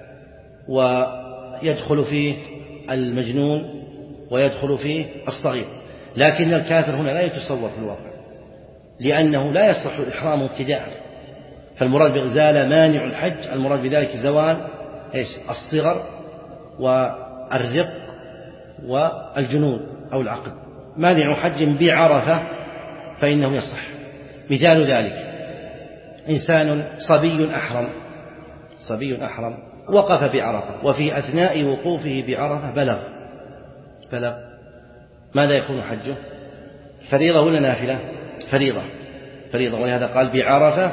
ويدخل فيه المجنون، ويدخل فيه الصغير. لكن الكافر هنا لا يتصور في الواقع، لأنه لا يصح الإحرام ابتداء. فالمراد بزال مانع الحج المراد بذلك زوال إيش؟ الصغر والرق والجنون أو العقل. مانع حج بعرفة فإنه يصح. مثال ذلك إنسان صبي أحرم صبي أحرم وقف بعرفة، وفي أثناء وقوفه بعرفة بلغ بلغ ماذا يكون حجه؟ فريضة ولا نافلة؟ فريضة فريضة ولهذا قال بعرفة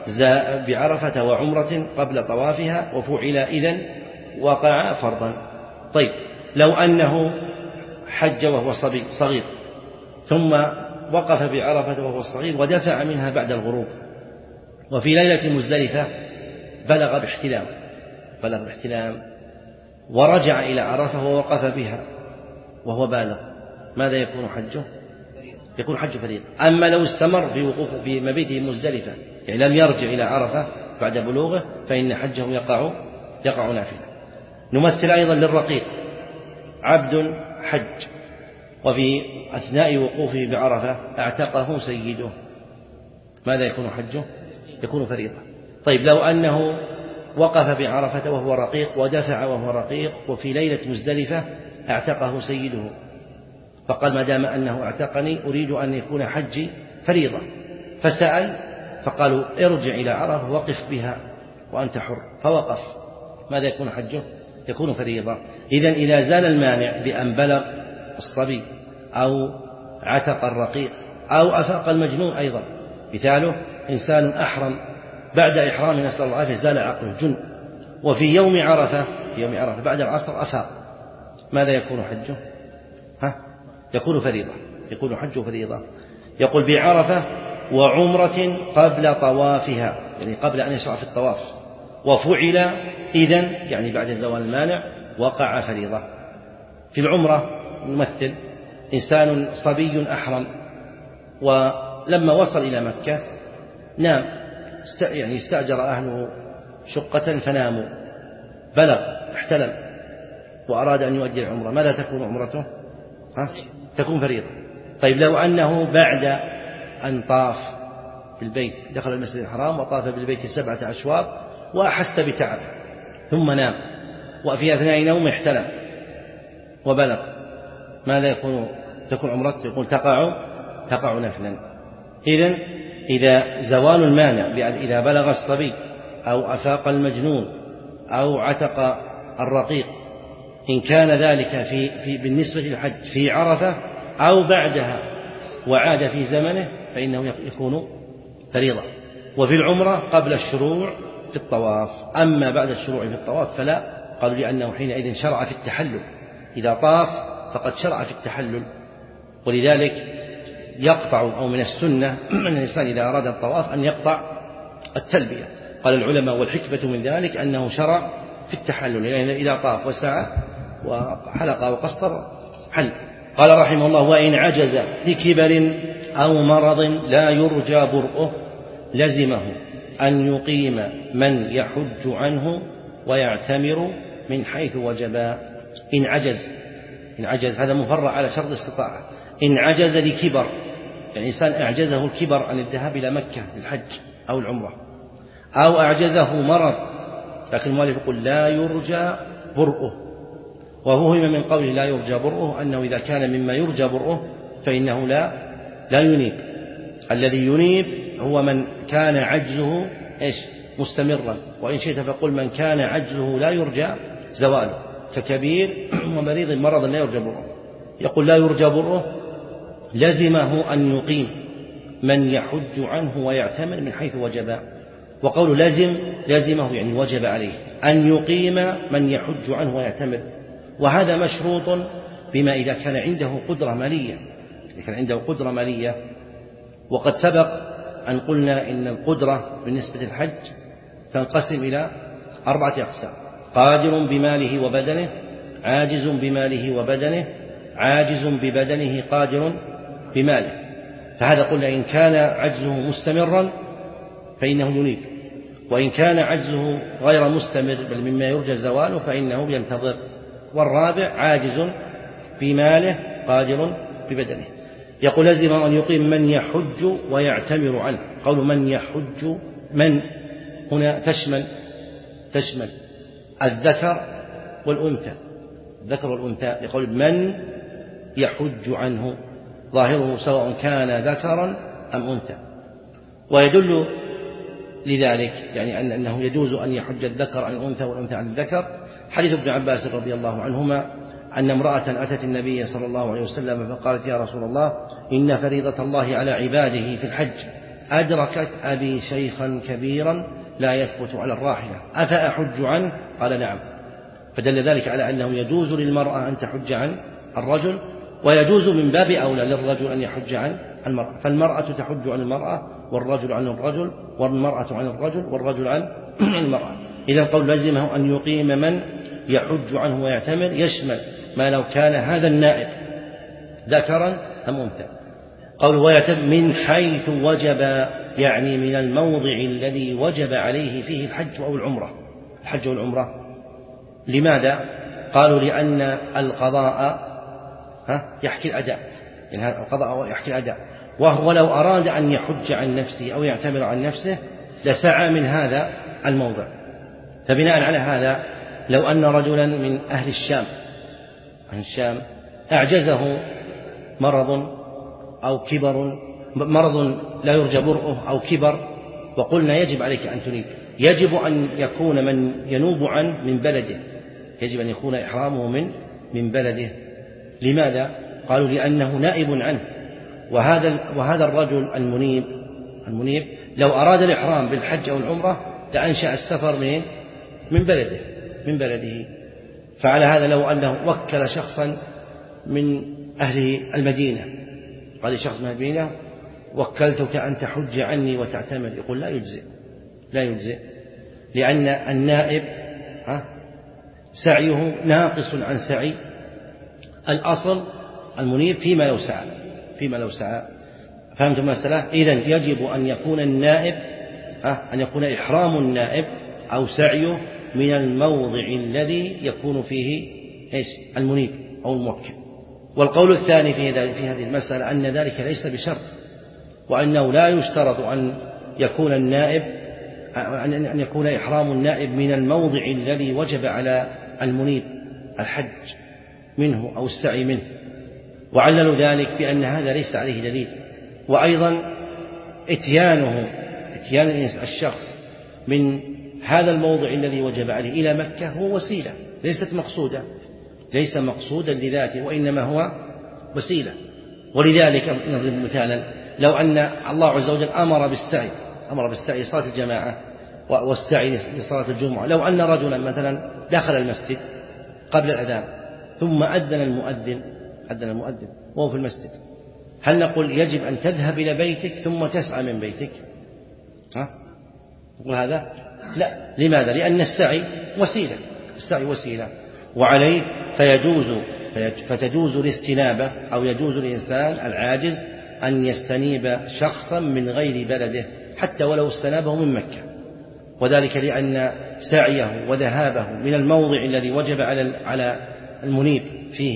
بعرفة وعمرة قبل طوافها وفعل إذن وقع فرضا. طيب لو أنه حج وهو صبي صغير ثم وقف بعرفة وهو صغير ودفع منها بعد الغروب، وفي ليلة مزدلفة بلغ باحتلام بلغ باحتلام ورجع إلى عرفة ووقف بها وهو بالغ، ماذا يكون حجه؟ يكون حج فريضة. أما لو استمر في وقوفه في مبيته مزدلفة، يعني لم يرجع إلى عرفة بعد بلوغه، فإن حجه يقع يقع نافلة. نمثل أيضا للرقيق، عبد حج وفي أثناء وقوفه بعرفة اعتقه سيده، ماذا يكون حجه؟ يكون فريضة. طيب لو أنه وقف بعرفة وهو رقيق ودفع وهو رقيق، وفي ليلة مزدلفة اعتقه سيده، فقال ما دام أنه اعتقني أريد أن يكون حجي فريضة، فسأل فقالوا ارجع إلى عرفة وقف بها وأنت حر، فوقف، ماذا يكون حجه؟ يكون فريضة. إذن إذا زال المانع بأن بلغ الصبي أو عتق الرقيق أو أفاق المجنون أيضا، مثاله إنسان أحرم بعد إحرام نسأل الله العافية زال عقله جن، وفي يوم عرفة في يوم عرفة بعد العصر أفاق، ماذا يكون حجه؟ ها؟ يكون فريضة يكون حجه فريضة. يقول بعرفة وعمرة قبل طوافها، يعني قبل أن يشرع في الطواف، وفعل إذن يعني بعد زوال المانع وقع فريضة. في العمرة نمثل إنسان صبي أحرم ولما وصل إلى مكة نام، يعني استأجر أهله شقة فناموا، بلغ احتلم وأراد أن يؤدي العمرة، ماذا تكون عمرته؟ ها؟ تكون فريضة. طيب لو أنه بعد أن طاف بالبيت دخل المسجد الحرام وطاف بالبيت سبعة أشواط وأحس بتعب ثم نام، وفي أثناء نومه احتلم وبلغ، ماذا يكون تكون عمرته؟ يقول تقع تقع نفلا. إذن إذا زوال المانع بأن إذا بلغ الصبي أو أفاق المجنون أو عتق الرقيق، إن كان ذلك في, في بالنسبة للحج في عرفة أو بعدها وعاد في زمنه فإنه يكون فريضة. وفي العمرة قبل الشروع في الطواف، أما بعد الشروع في الطواف فلا، قالوا لأنه حينئذ شرع في التحلل، إذا طاف فقد شرع في التحلل، ولذلك يقطع أو من السنة أن الإنسان إذا أراد الطواف أن يقطع التلبية. قال العلماء والحكمة من ذلك أنه شرع في التحلل، لأن إذا طاف وسعى وحلق وقصر حل. قال رحمه الله وإن عجز لكبر أو مرض لا يرجى برؤه لزمه أن يقيم من يحج عنه ويعتمر من حيث وجبا. إن عجز إن عجز هذا مفرع على شرط الاستطاعة. إن عجز لكبر، يعني إنسان أعجزه الكبر عن الذهاب إلى مكة للحج أو العمرة، أو أعجزه مرض، لكن المؤلف يقول لا يرجى برؤه. وفهم من قوله لا يرجى برؤه أنه إذا كان مما يرجى برؤه فإنه لا لا ينيب. الذي ينيب هو من كان عجزه إيش مستمرا، وإن شئت فقل من كان عجزه لا يرجى زواله، ككبير ومريض مرضا لا يرجى برؤه. يقول لا يرجى برؤه لزمه أن يقيم من يحج عنه ويعتمر من حيث وجب. وقول لازم لازمه يعني وجب عليه أن يقيم من يحج عنه ويعتمر، وهذا مشروط بما إذا كان عنده قدرة مالية. إذا كان عنده قدرة مالية، وقد سبق أن قلنا إن القدرة بالنسبة للحج تنقسم إلى أربعة أقسام: قادر بماله وبدنه، عاجز بماله وبدنه، عاجز ببدنه قادر بماله. فهذا قلنا إن كان عجزه مستمرا فإنه ينيب، وإن كان عجزه غير مستمر بل مما يرجى زواله فإنه ينتظر. والرابع عاجز بماله قادر ببدنه. يقول لازم أن يقيم من يحج ويعتمر عنه. قول من يحج، من هنا تشمل تشمل الذكر والأنثى، الذكر والأنثى. يقول من يحج عنه، ظاهره سواء كان ذكرا أم أنثى. ويدل لذلك يعني أنه يجوز أن يحج الذكر عن الأنثى والأنثى عن الذكر حديث ابن عباس رضي الله عنهما أن امرأة أتت النبي صلى الله عليه وسلم فقالت يا رسول الله إن فريضة الله على عباده في الحج أدركت أبي شيخا كبيرا لا يثبت على الراحلة أفأحج عنه؟ قال نعم. فدل ذلك على أنه يجوز للمرأة أن تحج عن الرجل، ويجوز من باب أولى للرجل أن يحج عن المرأة. فالمرأة تحج عن المرأة، والرجل عن الرجل، والمرأة عن الرجل، والرجل عن المرأة. إذا قول لزمه أن يقيم من يحج عنه ويعتمر يشمل ما لو كان هذا النائب ذكرا أم أنثى. قول ويعتمر من حيث وجب، يعني من الموضع الذي وجب عليه فيه الحج أو العمرة. الحج والعمرة لماذا؟ قالوا لأن القضاء يحكي الأداء، يعني القضاء يحكي الأداء، وهو لو أراد أن يحج عن نفسه أو يعتمر عن نفسه لسعى من هذا الموضع. فبناء على هذا لو أن رجلا من أهل الشام أهل الشام أعجزه مرض أو كبر، مرض لا يرجى برؤه أو كبر، وقلنا يجب عليك أن تنيب، يجب أن يكون من ينوب عنه من بلده، يجب أن يكون إحرامه من من بلده. لماذا؟ قالوا لأنه نائب عنه. وهذا وهذا الرجل المنيب المنيب لو أراد الإحرام بالحج أو العمرة لأنشأ السفر من من بلده من بلده. فعلى هذا لو أنه وكل شخصا من أهل المدينة، قال شخص من المدينة وكلتك أن تحج عني وتعتمر، يقول لا يجزئ لا يجزئ لأن النائب سعيه ناقص عن سعي الأصل المنيب فيما لو سعى فيما لو سعى فهمتم المسألة؟ إذن يجب أن يكون النائب أن يكون إحرام النائب أو سعيه من الموضع الذي يكون فيه إيش المنيب أو الموكل. والقول الثاني في في هذه المسألة أن ذلك ليس بشرط، وأنه لا يشترط أن يكون النائب أن يكون إحرام النائب من الموضع الذي وجب على المنيب الحج منه أو السعي منه. وعللوا ذلك بأن هذا ليس عليه دليل. وأيضا اتيانه اتيان الشخص من هذا الموضع الذي وجب عليه إلى مكة هو وسيلة ليست مقصودة، ليس مقصودا لذاته، وإنما هو وسيلة. ولذلك نضرب مثالا، لو أن الله عز وجل أمر بالسعي أمر بالسعي لصلاة الجماعة والسعي لصلاة الجمعة، لو أن رجلا مثلا دخل المسجد قبل الأذان ثم أذن المؤذن أذن المؤذن وهو في المسجد، هل نقول يجب أن تذهب إلى بيتك ثم تسعى من بيتك؟ ها؟ نقول هذا لا. لماذا؟ لأن السعي وسيلة السعي وسيلة وعليه فيجوز فتجوز الاستنابة أو يجوز الإنسان العاجز أن يستنيب شخصا من غير بلده حتى ولو استنابه من مكة، وذلك لأن سعيه وذهابه من الموضع الذي وجب على على المنيب فيه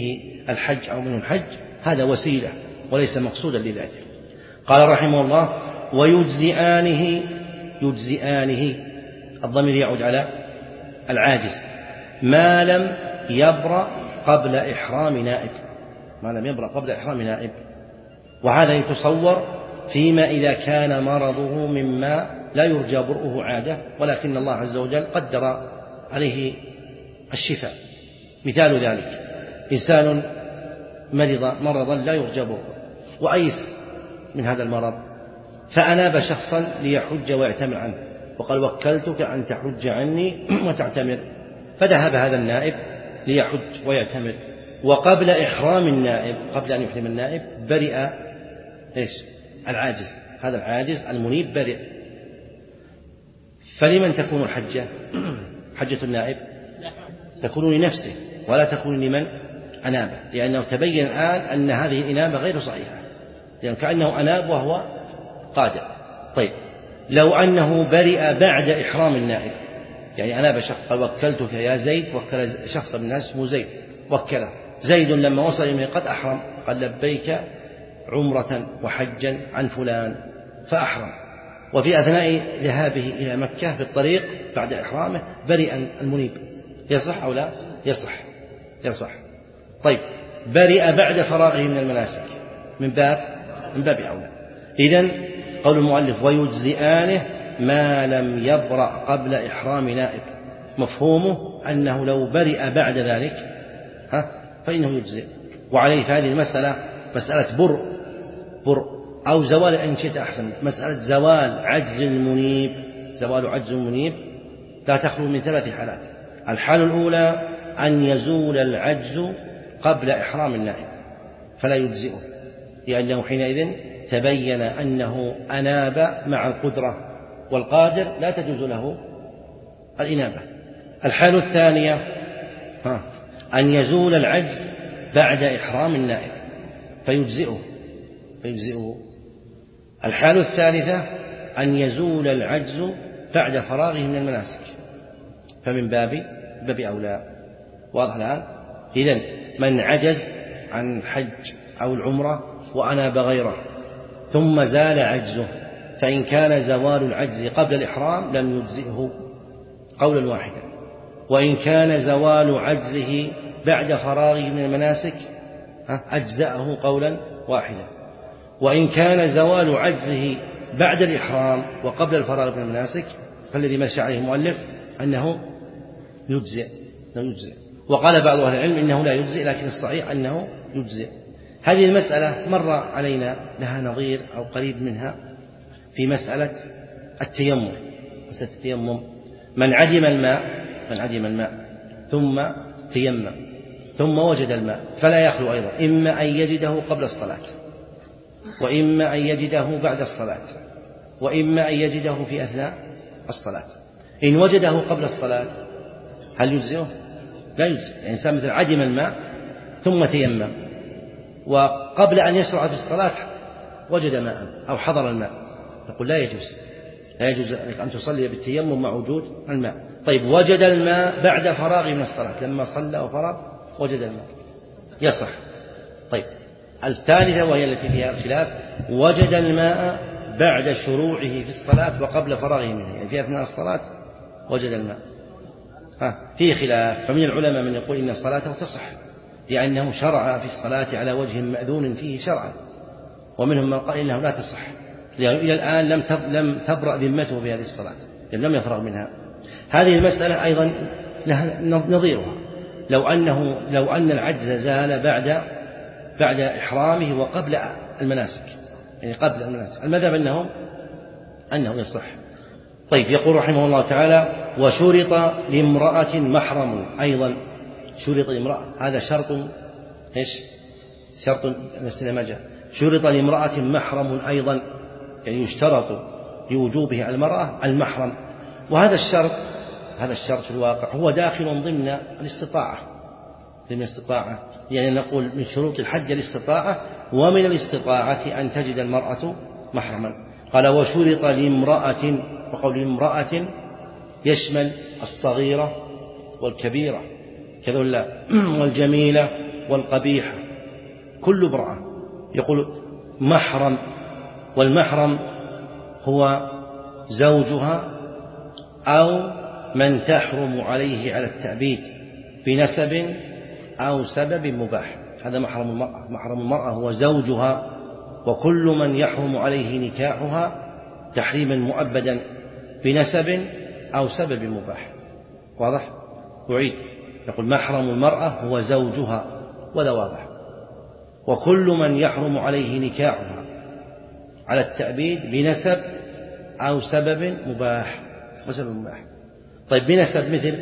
الحج أو منه الحج، هذا وسيلة وليس مقصودا لذاته. قال رحمه الله: ويجزئانه، يجزئانه الضمير يعود على العاجز، ما لم يبرأ قبل إحرام نائب، ما لم يبرأ قبل إحرام نائب. وهذا يتصور فيما إذا كان مرضه مما لا يرجى برؤه عادة، ولكن الله عز وجل قدر عليه الشفاء. مثال ذلك: إنسان مرض مرضا لا يرجى برؤه وأيس من هذا المرض، فأناب شخصا ليحج ويعتمر عنه، وقال: وكلتك أن تحج عني وتعتمر، فذهب هذا النائب ليحج ويعتمر، وقبل إحرام النائب، قبل أن يحرم النائب، برئ إيش؟ العاجز، هذا العاجز المنيب برئ. فلمن تكون الحجة؟ حجة النائب تكون لنفسه ولا تكون لمن أناب، لأنه تبين الآن أن هذه الإنابة غير صحيحة، لأن كأنه أناب وهو قادر. طيب، لو أنه برئ بعد إحرام النائب، يعني أناب شخص، قال: وكلتك يا زيد، وكل شخص من الناس اسمه زيد، وكله زيد، لما وصل إلى الميقات أحرم، قال: لبيك عمرة وحجا عن فلان، فأحرم. وفي أثناء ذهابه إلى مكة في الطريق بعد إحرامه برئ المنيب، يصح أو لا؟ يصح، يصح. طيب، برئ بعد فراغه من المناسك، من باب من باب أولى. إذن قول المؤلف: ويجزئانه ما لم يبرأ قبل إحرام نائب، مفهومه أنه لو برئ بعد ذلك ها فإنه يجزئ. وعليه في هذه المسألة مسألة برء برء أو زوال، إن شئت أحسن، مسألة زوال عجز المنيب، زوال عجز المنيب لا تخلو من ثلاث حالات. الحالة الأولى أن يزول العجز قبل إحرام النائب فلا يجزئه، لأنه حينئذ تبين أنه أناب مع القدرة، والقادر لا تجوز له الإنابة. الحالة الثانية ها أن يزول العجز بعد إحرام النائب فيجزئه فيجزئه. الحالة الثالثة أن يزول العجز بعد فراغه من المناسك، فمن باب باب أولى. واضح الآن؟ إذن من عجز عن الحج أو العمرة وأناب غيره ثم زال عجزه، فإن كان زوال العجز قبل الإحرام لم يجزئه قولا واحدا، وإن كان زوال عجزه بعد فراغه من المناسك أجزأه قولا واحدا، وإن كان زوال عجزه بعد الإحرام وقبل الفراغ من المناسك فالذي مشى عليه المؤلف أنه يجزئ يجزئ. وقال بعض أهل العلم إنه لا يجزئ، لكن الصحيح أنه يجزئ. هذه المسألة مر علينا لها نظير أو قريب منها في مسألة التيمم. مسألة التيمم: من عدم الماء من عدم الماء ثم تيمم ثم وجد الماء فلا يخلو أيضا، إما أن يجده قبل الصلاة، وإما أن يجده بعد الصلاة، وإما أن يجده في أثناء الصلاة. إن وجده قبل الصلاة هل يجزئه؟ لا يجزئ. الإنسان مثل عدم الماء ثم تيمم، وقبل أن يشرع في الصلاة وجد ماء أو حضر الماء، نقول لا يجوز لا يجوز أن تصلي بالتيمم مع وجود الماء. طيب، وجد الماء بعد فراغه من الصلاة، لما صلى وفرغ وجد الماء، يصح. طيب، الثالثة وهي التي فيها الخلاف: وجد الماء بعد شروعه في الصلاة وقبل فراغه منه، يعني في أثناء الصلاة وجد الماء، ها فيه خلاف. فمن العلماء من يقول إن صلاته تصح لأنه شرع في الصلاة على وجه مأذون فيه شرعا، ومنهم من قال إنه لا تصح لأنه إلى الآن لم لم تبرأ ذمته بهذه الصلاة، لم يفرغ منها. هذه المسألة أيضا لها نظيرها: لو أنه لو أن العجز زال بعد بعد إحرامه وقبل المناسك، يعني قبل المناسك، المذهب أنه أنه يصح. طيب، يقول رحمه الله تعالى: وشرط لامرأة محرم أيضا. شرط لامرأة، هذا شرط إيش؟ شرط السلمجة. شرط لامرأة محرم أيضا، يعني يشترط لوجوبه المرأة المحرم. وهذا الشرط هذا الشرط في الواقع هو داخل ضمن الاستطاعة ضمن الاستطاعة يعني نقول من شروط الحج الاستطاعة، ومن الاستطاعة أن تجد المرأة محرما. قال: وشرط لامرأة، وقول امرأة يشمل الصغيرة والكبيرة كذولا والجميلة والقبيحة، كل امرأة. يقول محرم، والمحرم هو زوجها أو من تحرم عليه على التأبيد بنسب أو سبب مباح. هذا محرم المرأة. محرم المرأة هو زوجها وكل من يحرم عليه نكاحها تحريما مؤبدا بنسب أو سبب مباح. واضح؟ أعيد، يقول محرم المرأة هو زوجها، ولا واضح، وكل من يحرم عليه نكاحها على التأبيد بنسب أو سبب مباح. وسبب مباح. طيب بنسب مثل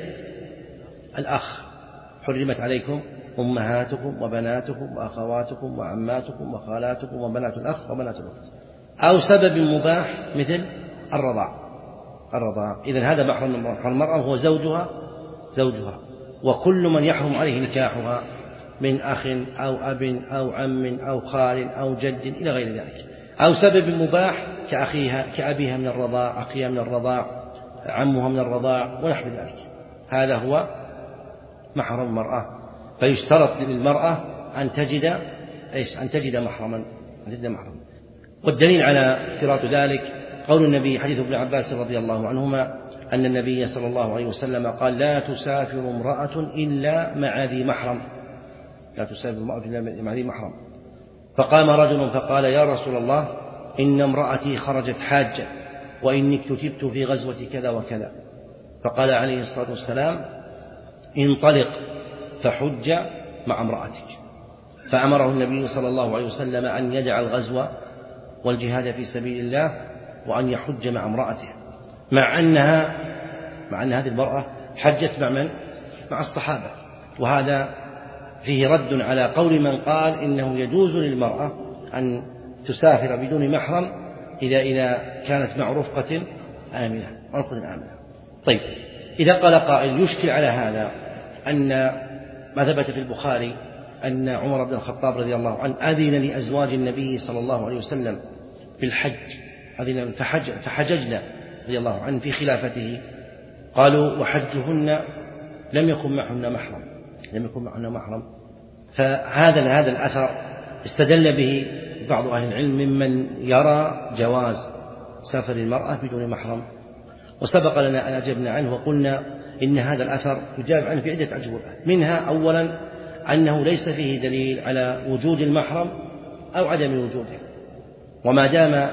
الأخ، حرمت عليكم أمهاتكم وبناتكم وأخواتكم وعماتكم وخالاتكم وبنات الأخ وبنات الأخت. أو سبب مباح مثل الرضاع. الرضاع إذن هذا محرم المرأة هو زوجها زوجها وكل من يحرم عليه نكاحها من أخ أو أب أو عم أو خال أو جد إلى غير ذلك. أو سبب مباح كأخيها كأبيها من الرضاع، أخيها من الرضاع، عمها من الرضاع ونحو ذلك. هذا هو محرم المرأة. فيشترط للمرأة أن تجد إيش؟ أن تجد محرما. أن تجد محرما. والدليل على اشتراط ذلك قول النبي حديث ابن عباس رضي الله عنهما أن النبي صلى الله عليه وسلم قال لا تسافر امرأة إلا مع ذي محرم. لا تسافر امرأة إلا مع ذي محرم. فقام رجل فقال يا رسول الله إن امرأتي خرجت حاجة وإني اكتتبت في غزوة كذا وكذا. فقال عليه الصلاة والسلام انطلق فحج مع امرأتك. فأمره النبي صلى الله عليه وسلم أن يدع الغزو والجهاد في سبيل الله وأن يحج مع امرأته، مع أنها مع أن هذه المرأة حجت مع من؟ مع الصحابة. وهذا فيه رد على قول من قال إنه يجوز للمرأة أن تسافر بدون محرم إذا إذا كانت مع رفقة آمنة رفقة آمنة. طيب إذا قال قائل يشكل على هذا أن ما ثبت في البخاري أن عمر بن الخطاب رضي الله عنه أذن لأزواج النبي صلى الله عليه وسلم بالحج، أذن فحج فحججنا رضي الله عنه في خلافته. قالوا وحجهن لم يكن معهن محرم لم يكن معهن محرم. فهذا هذا الأثر استدل به بعض أهل العلم ممن يرى جواز سفر المرأة بدون محرم. وسبق لنا أن أجبنا عنه وقلنا إن هذا الأثر يجاب عنه في عدة أجوبة. منها أولا أنه ليس فيه دليل على وجود المحرم أو عدم وجوده، وما دام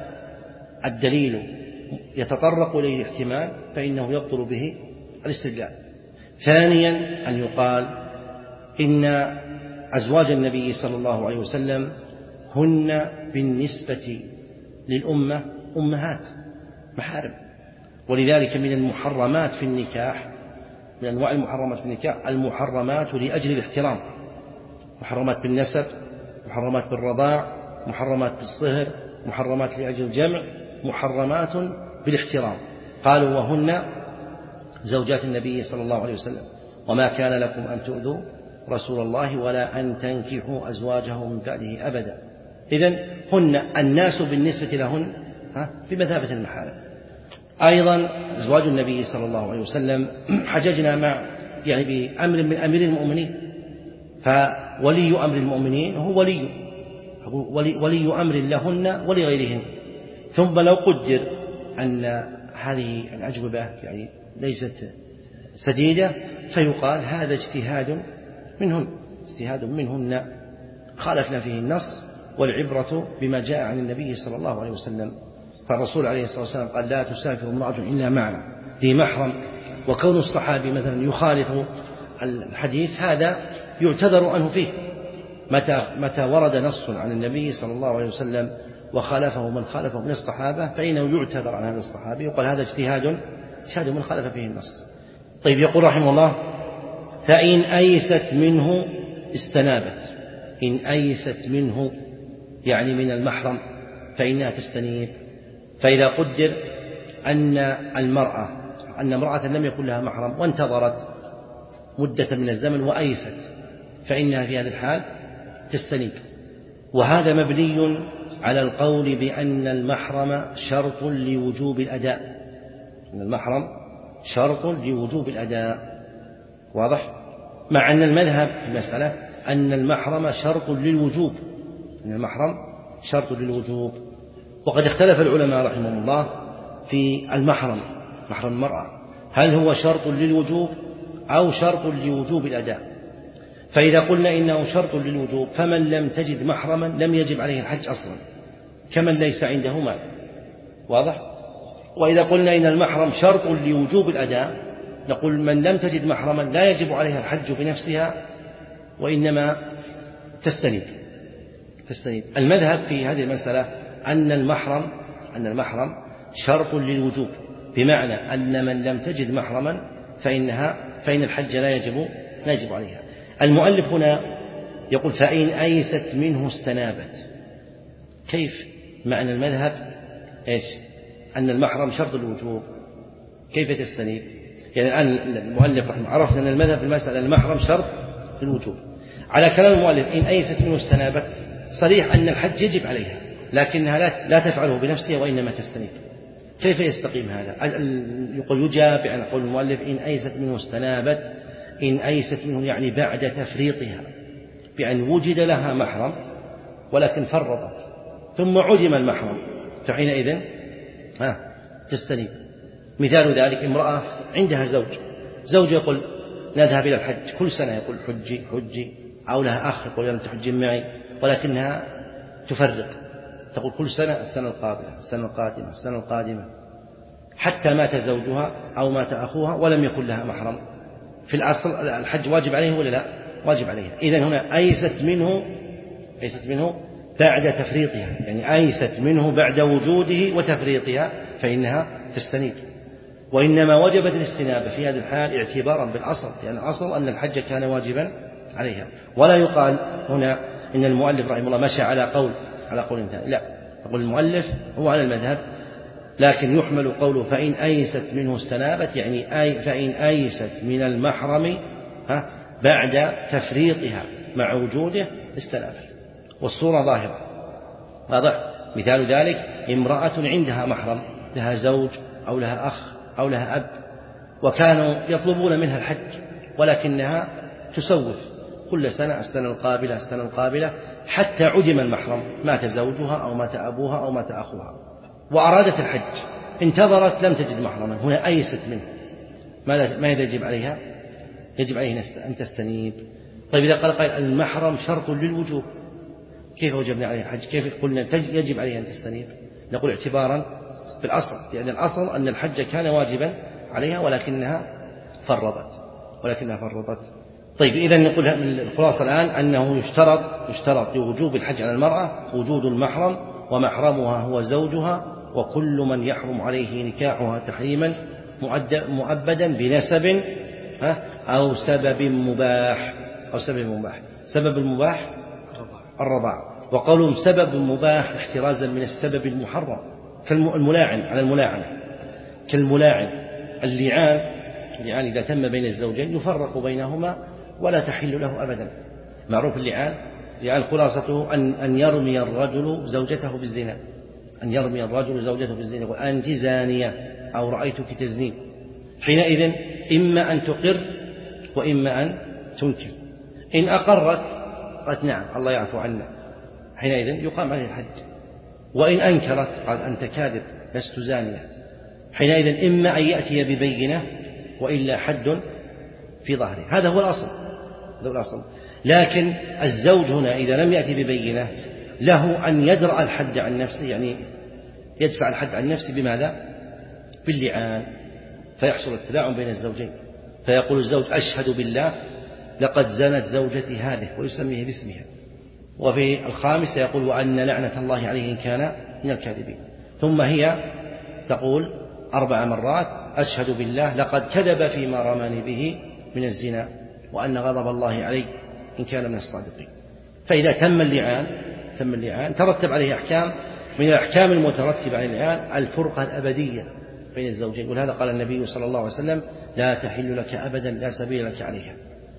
الدليل يتطرق إليه الاحتمال فإنه يبطل به الاستدلال. ثانيا أن يقال إن أزواج النبي صلى الله عليه وسلم هن بالنسبة للأمة أمهات محارم، ولذلك من المحرمات في النكاح من أنواع المحرمات في النكاح المحرمات لأجل الاحترام، محرمات بالنسب، محرمات بالرضاع، محرمات بالصهر، محرمات لأجل الجمع، محرمات بالاحترام. قالوا وهن زوجات النبي صلى الله عليه وسلم وما كان لكم أن تؤذوا رسول الله ولا أن تنكحوا أزواجه من بعده أبدا. إذن هن الناس بالنسبة لهن بمثابة المحارم. أيضا أزواج النبي صلى الله عليه وسلم حججنا مع يعني بأمر من أمير المؤمنين، فولي أمر المؤمنين هو ولي ولي, ولي أمر لهن ولغيرهن. ثم لو قدر أن هذه الأجوبة يعني ليست سديدة فيقال هذا اجتهاد منهن اجتهاد منهن خالفنا فيه النص، والعبرة بما جاء عن النبي صلى الله عليه وسلم. فالرسول عليه الصلاة والسلام قال لا تسافر امرأة إلا معنا ذي محرم. وكون الصحابي مثلا يخالف الحديث هذا يعتذر عنه فيه. متى متى ورد نص عن النبي صلى الله عليه وسلم وخالفه من خالفه من الصحابة فإنه يعتذر عن هذا الصحابي وقال هذا اجتهاد اجتهاد من خالف فيه النص. طيب يقول رحمه الله فإن أيست منه استنابت. إن أيست منه يعني من المحرم فإنها تستنيب. فإذا قدر أن المرأة أن امرأة لم يكن لها محرم وانتظرت مدة من الزمن وأيست فإنها في هذا الحال تستنيب. وهذا مبني على القول بأن المحرم شرط لوجوب الأداء. أن المحرم شرط لوجوب الأداء. واضح؟ مع أن المذهب في المسألة أن المحرم شرط للوجوب، أن المحرم شرط للوجوب. وقد اختلف العلماء رحمهم الله في المحرم، محرم المرأة، هل هو شرط للوجوب أو شرط لوجوب الأداء؟ فإذا قلنا إنه شرط للوجوب فمن لم تجد محرما لم يجب عليه الحج أصلا، كمن ليس عنده مال، واضح؟ وإذا قلنا إن المحرم شرط لوجوب الأداء نقول من لم تجد محرما لا يجب عليها الحج بنفسها وإنما تستنيب تستنيب المذهب في هذه المسألة أن المحرم أن المحرم شرط للوجوب، بمعنى أن من لم تجد محرما فإنها فإن الحج لا يجب لا يجب عليها. المؤلف هنا يقول فإن أيست منه استنابت. كيف معنى المذهب إيش؟ أن المحرم شرط الوجوب، كيف تستنيب؟ يعني الآن المؤلف رحمه عرفنا أن المذهب في المسألة المحرم شرط للوجوب. على كلام المؤلف إن أيست منه استنابت صريح أن الحج يجب عليها لكنها لا, لا تفعله بنفسها وإنما تستنيب. كيف يستقيم هذا؟ يقول يجاب عن قول المؤلف إن أيست منه استنابت، إن أيست منه يعني بعد تفريطها، بأن وجد لها محرم ولكن فرطت ثم عدم المحرم فحينئذ ها تستنيب. مثال ذلك امرأة عندها زوج زوج يقول نذهب إلى الحج كل سنة، يقول حجي حجي، أو لها أخ يقول لم تحجي معي، ولكنها تفرق تقول كل سنة السنة القابلة السنة القادمة السنة القادمة حتى مات زوجها أو مات أخوها ولم يكن لها محرم. في الأصل الحج واجب عليه ولا لا؟ واجب عليها. إذن هنا أيست منه أيست منه بعد تفريطها، يعني أيست منه بعد وجوده وتفريطها فإنها تستنيب. وإنما وجبت الاستنابة في هذه الحال اعتبارا بالأصل، لأن يعني الأصل أن الحج كان واجبا عليها. ولا يقال هنا إن المؤلف رحمه الله مشى على قول على قول ثاني، لا، يقول المؤلف هو على المذهب، لكن يحمل قوله فإن أيست منه استنابت، يعني أي فإن أيست من المحرم ها بعد تفريطها مع وجوده استنابت. والصورة ظاهرة واضح. مثال ذلك امرأة عندها محرم، لها زوج أو لها أخ أو لها أب، وكانوا يطلبون منها الحج ولكنها تسوف كل سنة السنة القابلة السنة القابلة حتى عدم المحرم، مات زوجها أو مات أبوها أو مات أخوها وأرادت الحج، انتظرت لم تجد محرما، هنا أيست منه. ماذا يجب عليها؟ يجب عليه أن تستنيب. طيب إذا قال قائل المحرم شرط للوجوب، كيف وجبنا عليه الحج؟ كيف قلنا يجب عليه أن تستنيب؟ نقول اعتبارا بالأصل، يعني الأصل أن الحج كان واجبا عليها ولكنها فرطت ولكنها فرطت. طيب إذا نقول الخلاصة الآن أنه يشترط يشترط لوجوب الحج على المرأة وجود المحرم، ومحرمها هو زوجها، وكل من يحرم عليه نكاحها تحريما مؤبدا بنسب أو سبب مباح أو سبب مباح. سبب المباح الرضاع، وقولهم سبب مباح احترازا من السبب المحرم، كالملاعن على الملاعنة، كالملاعن اللعان اللعان إذا تم بين الزوجين يفرق بينهما ولا تحل له أبدا. معروف اللعان، اللعان خلاصته أن أن يرمي الرجل زوجته بالزنا، أن يرمي الرجل زوجته بالزنا، وأنت زانية أو رأيتك تزنين. حينئذ إما أن تقر وإما أن تنكر. إن أقرت قالت نعم الله يعفو عنا، حينئذ يقام عليه الحج. وإن أنكرت قالت أنت كاذب لست زانية، حينئذ إما أن يأتي ببينة وإلا حد في ظهره. هذا هو الأصل، هذا هو الأصل. لكن الزوج هنا إذا لم يأتي ببينة له أن يدرأ الحد عن نفسه، يعني يدفع الحد عن نفسه بماذا؟ باللعان، فيحصل التلاعن بين الزوجين، فيقول الزوج أشهد بالله لقد زنت زوجتي هذه ويسميه باسمها. وفي الخامس يقول وأن لعنة الله عليه إن كان من الكاذبين. ثم هي تقول أربع مرات أشهد بالله لقد كذب فيما رماني به من الزنا وأن غضب الله عليه إن كان من الصادقين. فإذا تم اللعان تم اللعان ترتب عليه أحكام، من الأحكام المترتبة على اللعان الفرقة الأبدية بين الزوجين، ولهذا قال النبي صلى الله عليه وسلم لا تحل لك أبدا لا سبيل لك عليها.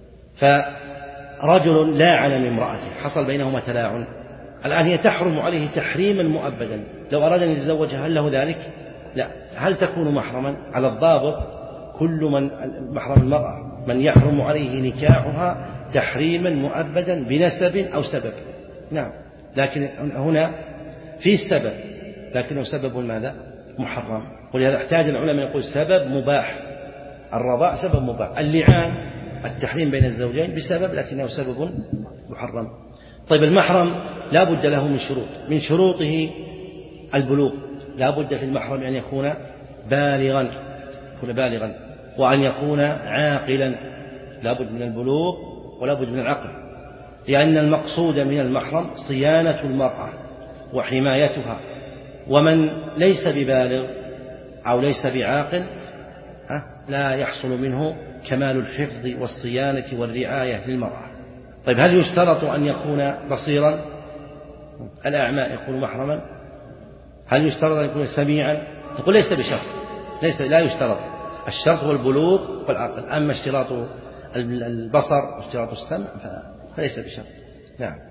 فرجل لاعن من امرأته، حصل بينهما تلاعن، الآن هي تحرم عليه تحريما مؤبدا، لو أراد أن يتزوجها هل له ذلك؟ لا. هل تكون محرما؟ على الضابط كل من محرم المرأة من يحرم عليه نكاحها تحريما مؤبدا بنسب أو سبب. نعم، لكن هنا فيه السبب لكنه سبب ماذا؟ محرم. ولهذا احتاج العلماء يقول سبب مباح. الرضاع سبب مباح، اللعان التحريم بين الزوجين بسبب لكنه سبب محرم. طيب المحرم لا بد له من شروط، من شروطه البلوغ، لا بد في المحرم أن يكون بالغا يكون بالغا وأن يكون عاقلا، لا بد من البلوغ ولا بد من العقل، لأن المقصود من المحرم صيانة المرأة وحمايتها، ومن ليس ببالغ أو ليس بعاقل لا يحصل منه كمال الحفظ والصيانة والرعاية للمرأة. طيب هل يشترط أن يكون بصيرا؟ الأعمى يكون محرما؟ هل يشترط أن يكون سميعا؟ تقول ليس بشرط، ليس لا يشترط، الشرط هو البلوغ والعقل، أما اشتراط البصر واشتراط السمع فليس بشرط. نعم.